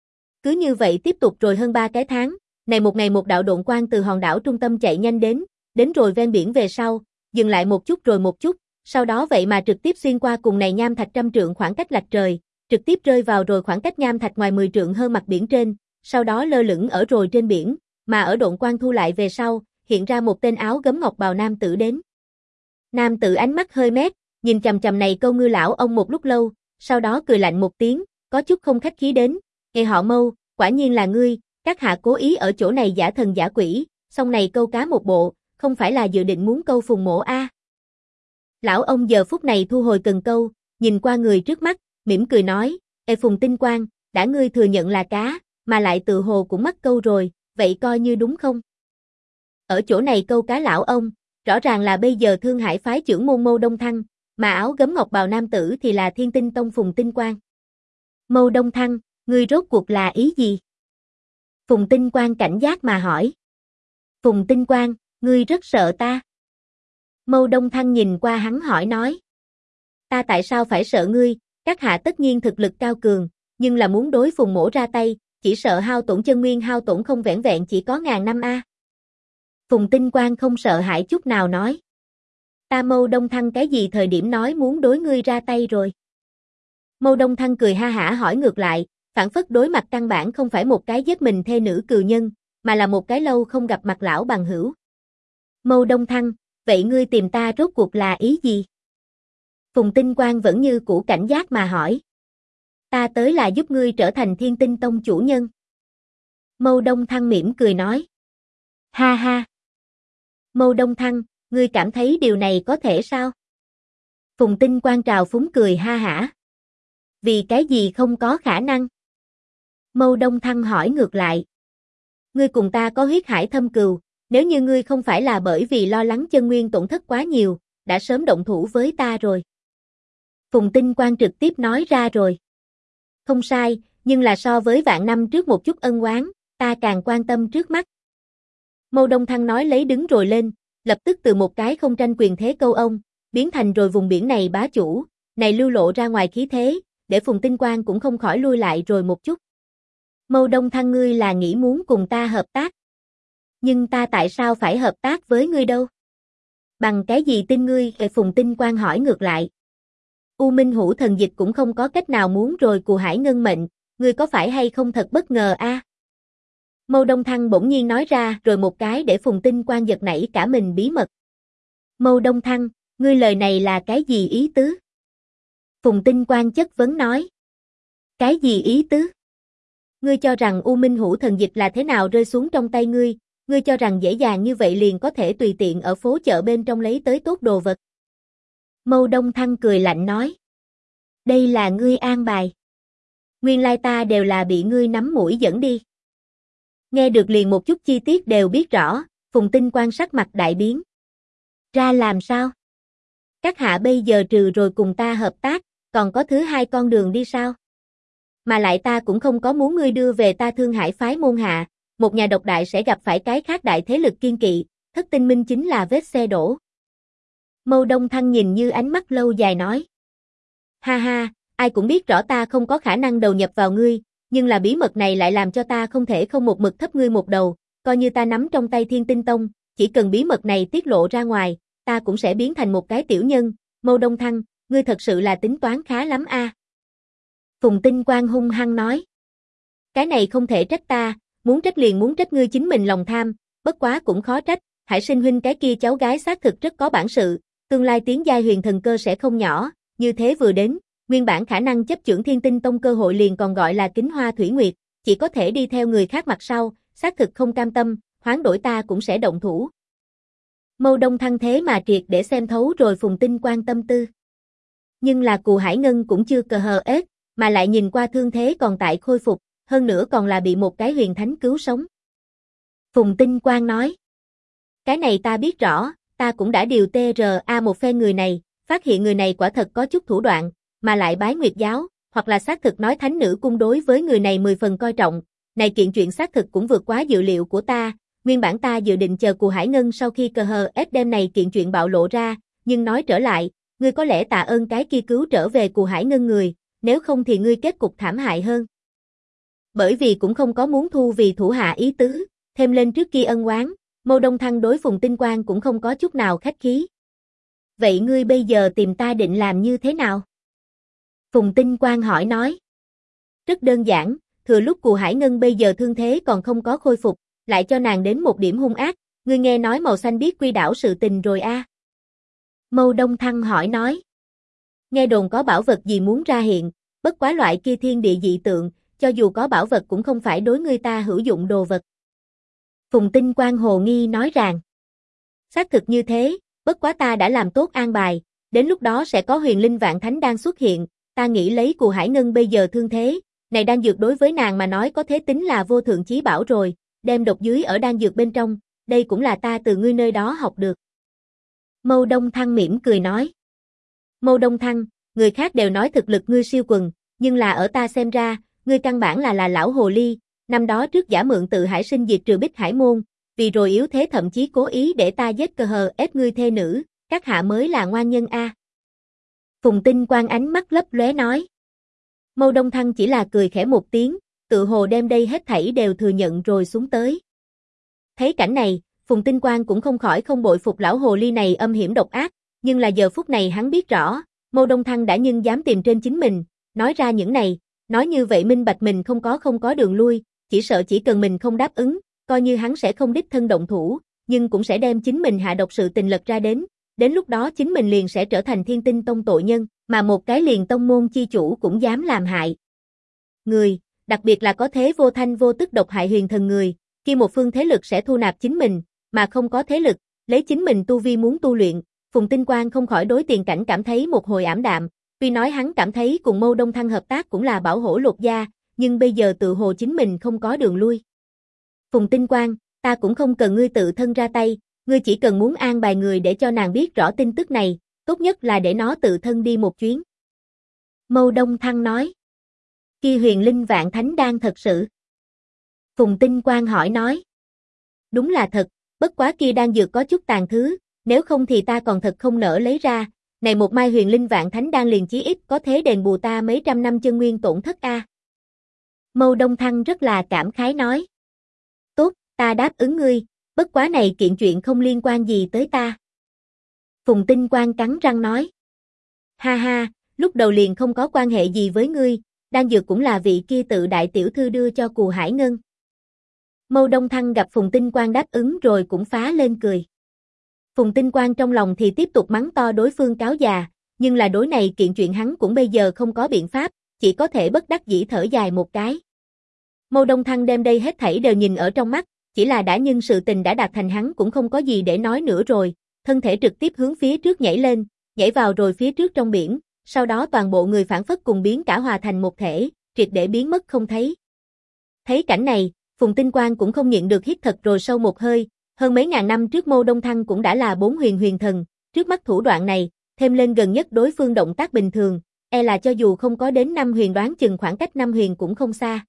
Cứ như vậy tiếp tục rồi hơn 3 cái tháng, này một ngày một đạo độn quang từ hòn đảo trung tâm chạy nhanh đến rồi ven biển về sau, dừng lại một chút rồi một chút, sau đó vậy mà trực tiếp xuyên qua cùng này nham thạch 100 trượng khoảng cách lệch trời, trực tiếp rơi vào rồi khoảng cách nham thạch ngoài 10 trượng hơn mặt biển trên, sau đó lơ lửng ở rồi trên biển, mà ở độn quang thu lại về sau, hiện ra một tên áo gấm ngọc bào nam tử đến. Nam tử ánh mắt hơi mét, nhìn chằm chằm này câu ngư lão ông một lúc lâu, sau đó cười lạnh một tiếng, có chút không khách khí đến, "Ê họ Mâu, quả nhiên là ngươi, các hạ cố ý ở chỗ này giả thần giả quỷ, xong này câu cá một bộ, không phải là dự định muốn câu Phùng Mỗ a?" Lão ông giờ phút này thu hồi cần câu, nhìn qua người trước mắt, mỉm cười nói, "Ê Phùng Tinh Quang, đã ngươi thừa nhận là cá, mà lại tự hồ cũng mắc câu rồi, vậy coi như đúng không?" Ở chỗ này câu cá lão ông, rõ ràng là bây giờ Thương Hải phái trưởng môn Mâu Đông Thăng, mà áo gấm ngọc bào nam tử thì là Thiên Tinh Tông Phùng Tinh Quang. "Mâu Đông Thăng, ngươi rốt cuộc là ý gì?" Phùng Tinh Quang cảnh giác mà hỏi. "Phùng Tinh Quang, ngươi rất sợ ta?" Mâu Đông Thăng nhìn qua hắn hỏi nói. "Ta tại sao phải sợ ngươi, các hạ tất nhiên thực lực cao cường, nhưng là muốn đối Phùng Mỗ ra tay, chỉ sợ hao tổn chân nguyên hao tổn không vẻn vẹn chỉ có ngàn năm a." Phùng Tinh Quang không sợ hãi chút nào nói. "Ta Mâu Đông Thăng cái gì thời điểm nói muốn đối ngươi ra tay rồi?" Mâu Đông Thăng cười ha hả hỏi ngược lại, phản phất đối mặt căn bản không phải một cái giết mình thê nữ cừu nhân, mà là một cái lâu không gặp mặt lão bằng hữu. "Mâu Đông Thăng, vậy ngươi tìm ta rốt cuộc là ý gì?" Phùng Tinh Quang vẫn như cũ cảnh giác mà hỏi. "Ta tới là giúp ngươi trở thành Thiên Tinh Tông chủ nhân." Mâu Đông Thăng mỉm cười nói. "Ha ha. Mâu Đông Thăng, ngươi cảm thấy điều này có thể sao?" Phùng Tinh Quang trào phúng cười ha hả. "Vì cái gì không có khả năng?" Mâu Đông Thăng hỏi ngược lại. "Ngươi cùng ta có huyết hải thâm cừu, nếu như ngươi không phải là bởi vì lo lắng chân nguyên tổn thất quá nhiều, đã sớm động thủ với ta rồi." Phùng Tinh Quang trực tiếp nói ra rồi. "Không sai, nhưng là so với vạn năm trước một chút ân oán, ta càng quan tâm trước mắt." Mâu Đông Thăng nói lấy đứng rồi lên, lập tức từ một cái không tranh quyền thế câu ông, biến thành rồi vùng biển này bá chủ, này lưu lộ ra ngoài khí thế, để Phùng Tinh Quang cũng không khỏi lui lại rồi một chút. "Mâu Đông Thăng, ngươi là nghĩ muốn cùng ta hợp tác. Nhưng ta tại sao phải hợp tác với ngươi đâu? Bằng cái gì tin ngươi?" Phùng Tinh Quang hỏi ngược lại. U Minh Hữu Thần Dịch cũng không có cách nào muốn rồi Cù Hải Ngân mệnh, ngươi có phải hay không thật bất ngờ a? Mâu Đông Thăng bỗng nhiên nói ra rồi một cái để Phùng Tinh Quang giật nảy cả mình bí mật. Mâu Đông Thăng, ngươi lời này là cái gì ý tứ? Phùng Tinh Quang chất vấn nói. Cái gì ý tứ? Ngươi cho rằng U Minh Hữu Thần Dịch là thế nào rơi xuống trong tay ngươi cho rằng dễ dàng như vậy liền có thể tùy tiện ở phố chợ bên trong lấy tới tốt đồ vật. Mâu Đông Thăng cười lạnh nói. Đây là ngươi an bài. Nguyên lai ta đều là bị ngươi nắm mũi dẫn đi. Nghe được liền một chút chi tiết đều biết rõ, Phùng Tinh Quang sắc mặt đại biến. Ra làm sao? Các hạ bây giờ trừ rồi cùng ta hợp tác, còn có thứ hai con đường đi sao? Mà lại ta cũng không có muốn ngươi đưa về ta Thương Hải phái môn hạ, một nhà độc đại sẽ gặp phải cái khác đại thế lực kiên kỵ, Thất Tinh Minh chính là vết xe đổ. Mâu Đông Thăng nhìn như ánh mắt lâu dài nói. Ha ha, ai cũng biết rõ ta không có khả năng đầu nhập vào ngươi, nhưng là bí mật này lại làm cho ta không thể không một mực thấp ngươi một đầu, coi như ta nắm trong tay Thiên Tinh Tông, chỉ cần bí mật này tiết lộ ra ngoài, ta cũng sẽ biến thành một cái tiểu nhân. Mâu Đông Thăng, ngươi thật sự là tính toán khá lắm a. Phùng Tinh Quang hung hăng nói. Cái này không thể trách ta, muốn trách liền muốn trách ngươi chính mình lòng tham, bất quá cũng khó trách, Hải Sinh huynh cái kia cháu gái xác thực rất có bản sự, tương lai tiến giai huyền thần cơ sẽ không nhỏ, như thế vừa đến, nguyên bản khả năng chấp chưởng Thiên Tinh Tông cơ hội liền còn gọi là Kính Hoa Thủy Nguyệt, chỉ có thể đi theo người khác mặt sau, xác thực không cam tâm, hoán đổi ta cũng sẽ động thủ. Mâu Đông Thăng thế mà triệt để xem thấu rồi Phùng Tinh Quang tâm tư. Nhưng là Cù Hải Ngân cũng chưa cờ hờ ết, mà lại nhìn qua thương thế còn tại khôi phục, hơn nữa còn là bị một cái huyền thánh cứu sống. Phùng Tinh Quang nói. Cái này ta biết rõ, ta cũng đã điều TRA một phen người này, phát hiện người này quả thật có chút thủ đoạn, mà lại bái Nguyệt giáo, hoặc là xác thực nói thánh nữ cung đối với người này 10 phần coi trọng, này kiện chuyện xác thực cũng vượt quá dự liệu của ta, nguyên bản ta dự định chờ Cù Hải Ngân sau khi cờ hờ ép đem này kiện chuyện bạo lộ ra, nhưng nói trở lại, ngươi có lẽ tạ ơn cái kia cứu trở về Cù Hải Ngân người, nếu không thì ngươi kết cục thảm hại hơn. Bởi vì cũng không có muốn thu vì thủ hạ ý tứ, thêm lên trước kia ân oán, Mâu Đông Thăng đối Phùng Tinh Quang cũng không có chút nào khách khí. Vậy ngươi bây giờ tìm ta định làm như thế nào? Phùng Tinh Quang hỏi nói. Rất đơn giản, thừa lúc Cù Hải Ngân bây giờ thương thế còn không có khôi phục, lại cho nàng đến một điểm hung ác, ngươi nghe nói màu xanh biết quy đảo sự tình rồi a? Mâu Đông Thăng hỏi nói. Nghe đồn có bảo vật gì muốn ra hiện, bất quá loại kia thiên địa dị tượng, cho dù có bảo vật cũng không phải đối ngươi ta hữu dụng đồ vật. Phùng Tinh Quang hồ nghi nói rằng. Xác thực như thế, bất quá ta đã làm tốt an bài, đến lúc đó sẽ có huyền linh vạn thánh đang xuất hiện, ta nghĩ lấy Cù Hải Ngân bây giờ thương thế, này đan dược đối với nàng mà nói có thế tính là vô thượng chí bảo rồi, đem độc dưới ở đan dược bên trong, đây cũng là ta từ ngươi nơi đó học được. Mâu Đông Thăng mỉm cười nói. Mâu Đông Thăng, người khác đều nói thực lực ngươi siêu quần, nhưng là ở ta xem ra, ngươi căn bản là lão hồ ly, năm đó trước giả mượn tự Hải Sinh diệt trừ Bích Hải môn, vì rồi yếu thế thậm chí cố ý để ta giết cờ hờ ép ngươi thê nữ, các hạ mới là ngoan nhân a. Phùng Tinh Quang ánh mắt lấp lóe nói. Mâu Đông Thăng chỉ là cười khẽ một tiếng, tự hồ đem đây hết thảy đều thừa nhận rồi xuống tới. Thấy cảnh này, Phùng Tinh Quang cũng không khỏi không bội phục lão hồ ly này âm hiểm độc ác, nhưng là giờ phút này hắn biết rõ, Mâu Đông Thăng đã nhưng dám tìm trên chính mình, nói ra những này, nói như vậy minh bạch mình không có đường lui, chỉ sợ chỉ cần mình không đáp ứng, coi như hắn sẽ không đích thân động thủ, nhưng cũng sẽ đem chính mình hạ độc sự tình lật ra đến lúc đó chính mình liền sẽ trở thành Thiên Tinh Tông tội nhân, mà một cái liền tông môn chi chủ cũng dám làm hại người, đặc biệt là có thế vô thanh vô tức độc hại huyền thần người, khi một phương thế lực sẽ thu nạp chính mình, mà không có thế lực, lấy chính mình tu vi muốn tu luyện, Phùng Tinh Quang không khỏi đối tiền cảnh cảm thấy một hồi ảm đạm, tuy nói hắn cảm thấy cùng Mâu Đông Thăng hợp tác cũng là bảo hổ lột da, nhưng bây giờ tự hồ chính mình không có đường lui. Phùng Tinh Quang, ta cũng không cần ngươi tự thân ra tay, ngươi chỉ cần muốn an bài người để cho nàng biết rõ tin tức này, tốt nhất là để nó tự thân đi một chuyến. Mâu Đông Thăng nói. Kia huyền linh vạn thánh đan thật sự? Phùng Tinh Quang hỏi nói. Đúng là thật, bất quá kia đan dược có chút tàn thứ, nếu không thì ta còn thật không nỡ lấy ra, này một mai huyền linh vạn thánh đan liền chí ít có thế đền bù ta mấy trăm năm chân nguyên tổn thất a. Mâu Đông Thăng rất là cảm khái nói. Tốt, ta đáp ứng ngươi, bất quá này kiện chuyện không liên quan gì tới ta. Phùng Tinh Quang cắn răng nói. Ha ha, lúc đầu liền không có quan hệ gì với ngươi, đan dược cũng là vị kia tự đại tiểu thư đưa cho Cù Hải Ngân. Mâu Đông Thăng gặp Phùng Tinh Quang đáp ứng rồi cũng phá lên cười. Phùng Tinh Quang trong lòng thì tiếp tục mắng to đối phương cáo già, nhưng là đối này kiện chuyện hắn cũng bây giờ không có biện pháp, chỉ có thể bất đắc dĩ thở dài một cái. Mâu Đông Thăng đem đây hết thảy đều nhìn ở trong mắt, chỉ là đã nhưng sự tình đã đạt thành hắn cũng không có gì để nói nữa rồi, thân thể trực tiếp hướng phía trước nhảy lên, nhảy vào rồi phía trước trong biển, sau đó toàn bộ người phản phất cùng biến cả hòa thành một thể, triệt để biến mất không thấy. Thấy cảnh này, Phùng Tinh Quang cũng không nhịn được hít thật rồi sâu một hơi, hơn mấy ngàn năm trước Mâu Đông Thăng cũng đã là 4 huyền thần, trước mắt thủ đoạn này, thêm lên gần nhất đối phương động tác bình thường, e là cho dù không có đến 5 huyền đoán chừng khoảng cách 5 huyền cũng không xa.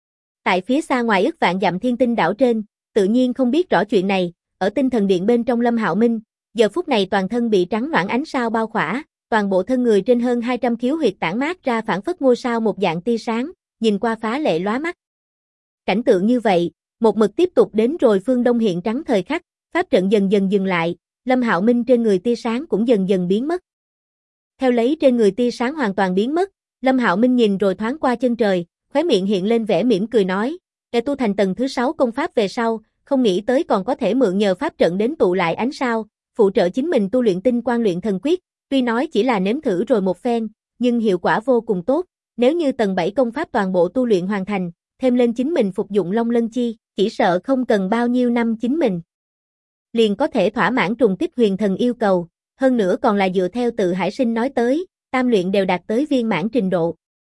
Tại phía xa ngoài ức vạn dặm Thiên Tinh đảo trên, tự nhiên không biết rõ chuyện này, ở tinh thần điện bên trong Lâm Hạo Minh, giờ phút này toàn thân bị trắng noãn ánh sao bao khỏa, toàn bộ thân người trên hơn 200 khiếu huyệt tản mát ra phản phất ngôi sao một dạng tia sáng, nhìn qua phá lệ lóa mắt. Cảnh tượng như vậy, một mực tiếp tục đến rồi phương đông hiện trắng thời khắc, pháp trận dần dần dừng lại, Lâm Hạo Minh trên người tia sáng cũng dần dần biến mất. Theo lấy trên người tia sáng hoàn toàn biến mất, Lâm Hạo Minh nhìn rồi thoáng qua chân trời, khóe miệng hiện lên vẻ mỉm cười nói, "Kẻ tu thành tầng thứ 6 công pháp về sau, không nghĩ tới còn có thể mượn nhờ pháp trận đến tụ lại ánh sao, phụ trợ chính mình tu luyện tinh quang luyện thần quyết, tuy nói chỉ là nếm thử rồi một phen, nhưng hiệu quả vô cùng tốt, nếu như tầng 7 công pháp toàn bộ tu luyện hoàn thành, thêm lên chính mình phục dụng Long Lân Chi, chỉ sợ không cần bao nhiêu năm chính mình liền có thể thỏa mãn trùng kích huyền thần yêu cầu, hơn nữa còn là dựa theo tự Hải Sinh nói tới, tam luyện đều đạt tới viên mãn trình độ."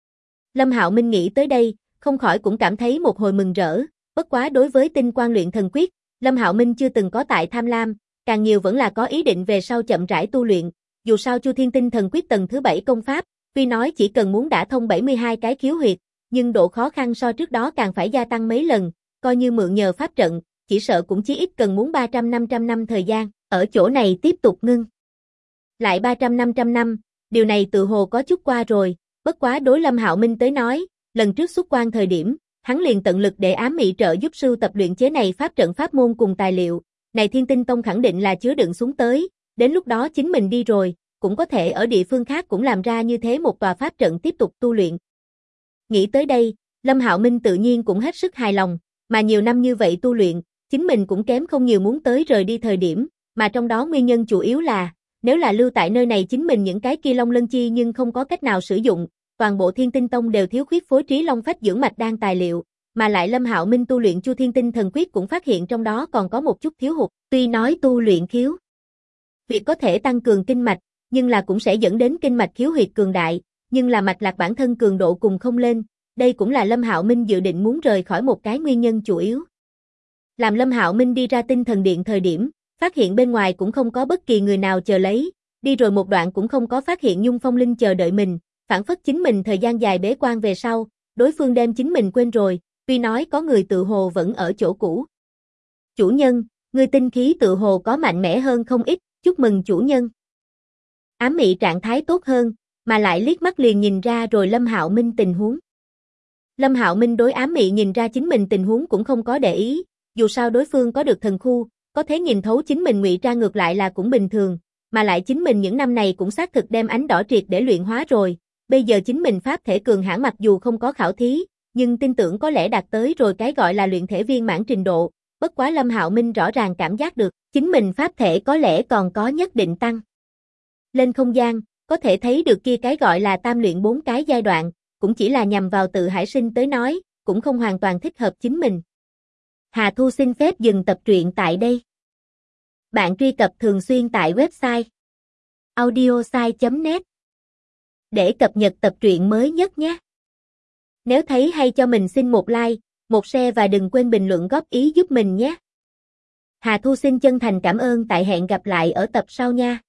Lâm Hạo Minh nghĩ tới đây, không khỏi cũng cảm thấy một hồi mừng rỡ, bất quá đối với tinh quang luyện thần quyết, Lâm Hạo Minh chưa từng có tại tham lam, càng nhiều vẫn là có ý định về sau chậm rãi tu luyện, dù sao Chu Thiên Tinh Thần Quyết tầng thứ 7 công pháp, tuy nói chỉ cần muốn đả thông 72 cái khiếu huyệt, nhưng độ khó khăn so trước đó càng phải gia tăng mấy lần, coi như mượn nhờ pháp trận, chỉ sợ cũng chỉ ít cần muốn 300-500 năm thời gian, ở chỗ này tiếp tục ngưng. Lại 300-500 năm, điều này tự hồ có chút qua rồi, bất quá đối Lâm Hạo Minh tới nói, lần trước xuất quan thời điểm, hắn liền tận lực để ám mị trợ giúp sưu tập luyện chế này pháp trận pháp môn cùng tài liệu, này Thiên Tinh Tông khẳng định là chứa đựng xuống tới, đến lúc đó chính mình đi rồi, cũng có thể ở địa phương khác cũng làm ra như thế một tòa pháp trận tiếp tục tu luyện. Nghĩ tới đây, Lâm Hạo Minh tự nhiên cũng hết sức hài lòng, mà nhiều năm như vậy tu luyện, chính mình cũng kém không nhiều muốn tới rời đi thời điểm, mà trong đó nguyên nhân chủ yếu là, nếu là lưu tại nơi này chính mình những cái kia Long Lân Chi nhưng không có cách nào sử dụng, toàn bộ Thiên Tinh Tông đều thiếu khuyết phối trí Long Phách dưỡng mạch đan tài liệu, mà lại Lâm Hạo Minh tu luyện Chu Thiên Tinh Thần Quyết cũng phát hiện trong đó còn có một chút thiếu hụt, tuy nói tu luyện khiếu huyệt có thể tăng cường kinh mạch, nhưng là cũng sẽ dẫn đến kinh mạch khiếu huyệt cường đại, nhưng là mạch lạc bản thân cường độ cùng không lên, đây cũng là Lâm Hạo Minh dự định muốn rời khỏi một cái nguyên nhân chủ yếu. Làm Lâm Hạo Minh đi ra tinh thần điện thời điểm, phát hiện bên ngoài cũng không có bất kỳ người nào chờ lấy, đi rồi một đoạn cũng không có phát hiện Nhung Phong Linh chờ đợi mình, phản phất chính mình thời gian dài bế quan về sau, đối phương đem chính mình quên rồi, tuy nói có người tự hồ vẫn ở chỗ cũ. "Chủ nhân, người tinh khí tự hồ có mạnh mẽ hơn không ít, chúc mừng chủ nhân." Ám mị trạng thái tốt hơn, mà lại liếc mắt liền nhìn ra rồi Lâm Hạo Minh tình huống. Lâm Hạo Minh đối ám mị nhìn ra chính mình tình huống cũng không có để ý, dù sao đối phương có được thần khu, có thể nhìn thấu chính mình ngụy trang ngược lại là cũng bình thường, mà lại chính mình những năm này cũng xác thực đem ánh đỏ triệt để luyện hóa rồi, bây giờ chính mình pháp thể cường hãn mặc dù không có khảo thí, nhưng tin tưởng có lẽ đạt tới rồi cái gọi là luyện thể viên mãn trình độ, bất quá Lâm Hạo Minh rõ ràng cảm giác được, chính mình pháp thể có lẽ còn có nhất định tăng lên không gian, có thể thấy được kia cái gọi là tam luyện 4 cái giai đoạn, cũng chỉ là nhằm vào tự Hải Sinh tới nói, cũng không hoàn toàn thích hợp chính mình. Hà Thu xin phép dừng tập truyện tại đây. Bạn truy cập thường xuyên tại website audiosai.net để cập nhật tập truyện mới nhất nhé. Nếu thấy hay cho mình xin một like, một share và đừng quên bình luận góp ý giúp mình nhé. Hà Thu xin chân thành cảm ơn, tại hẹn gặp lại ở tập sau nha.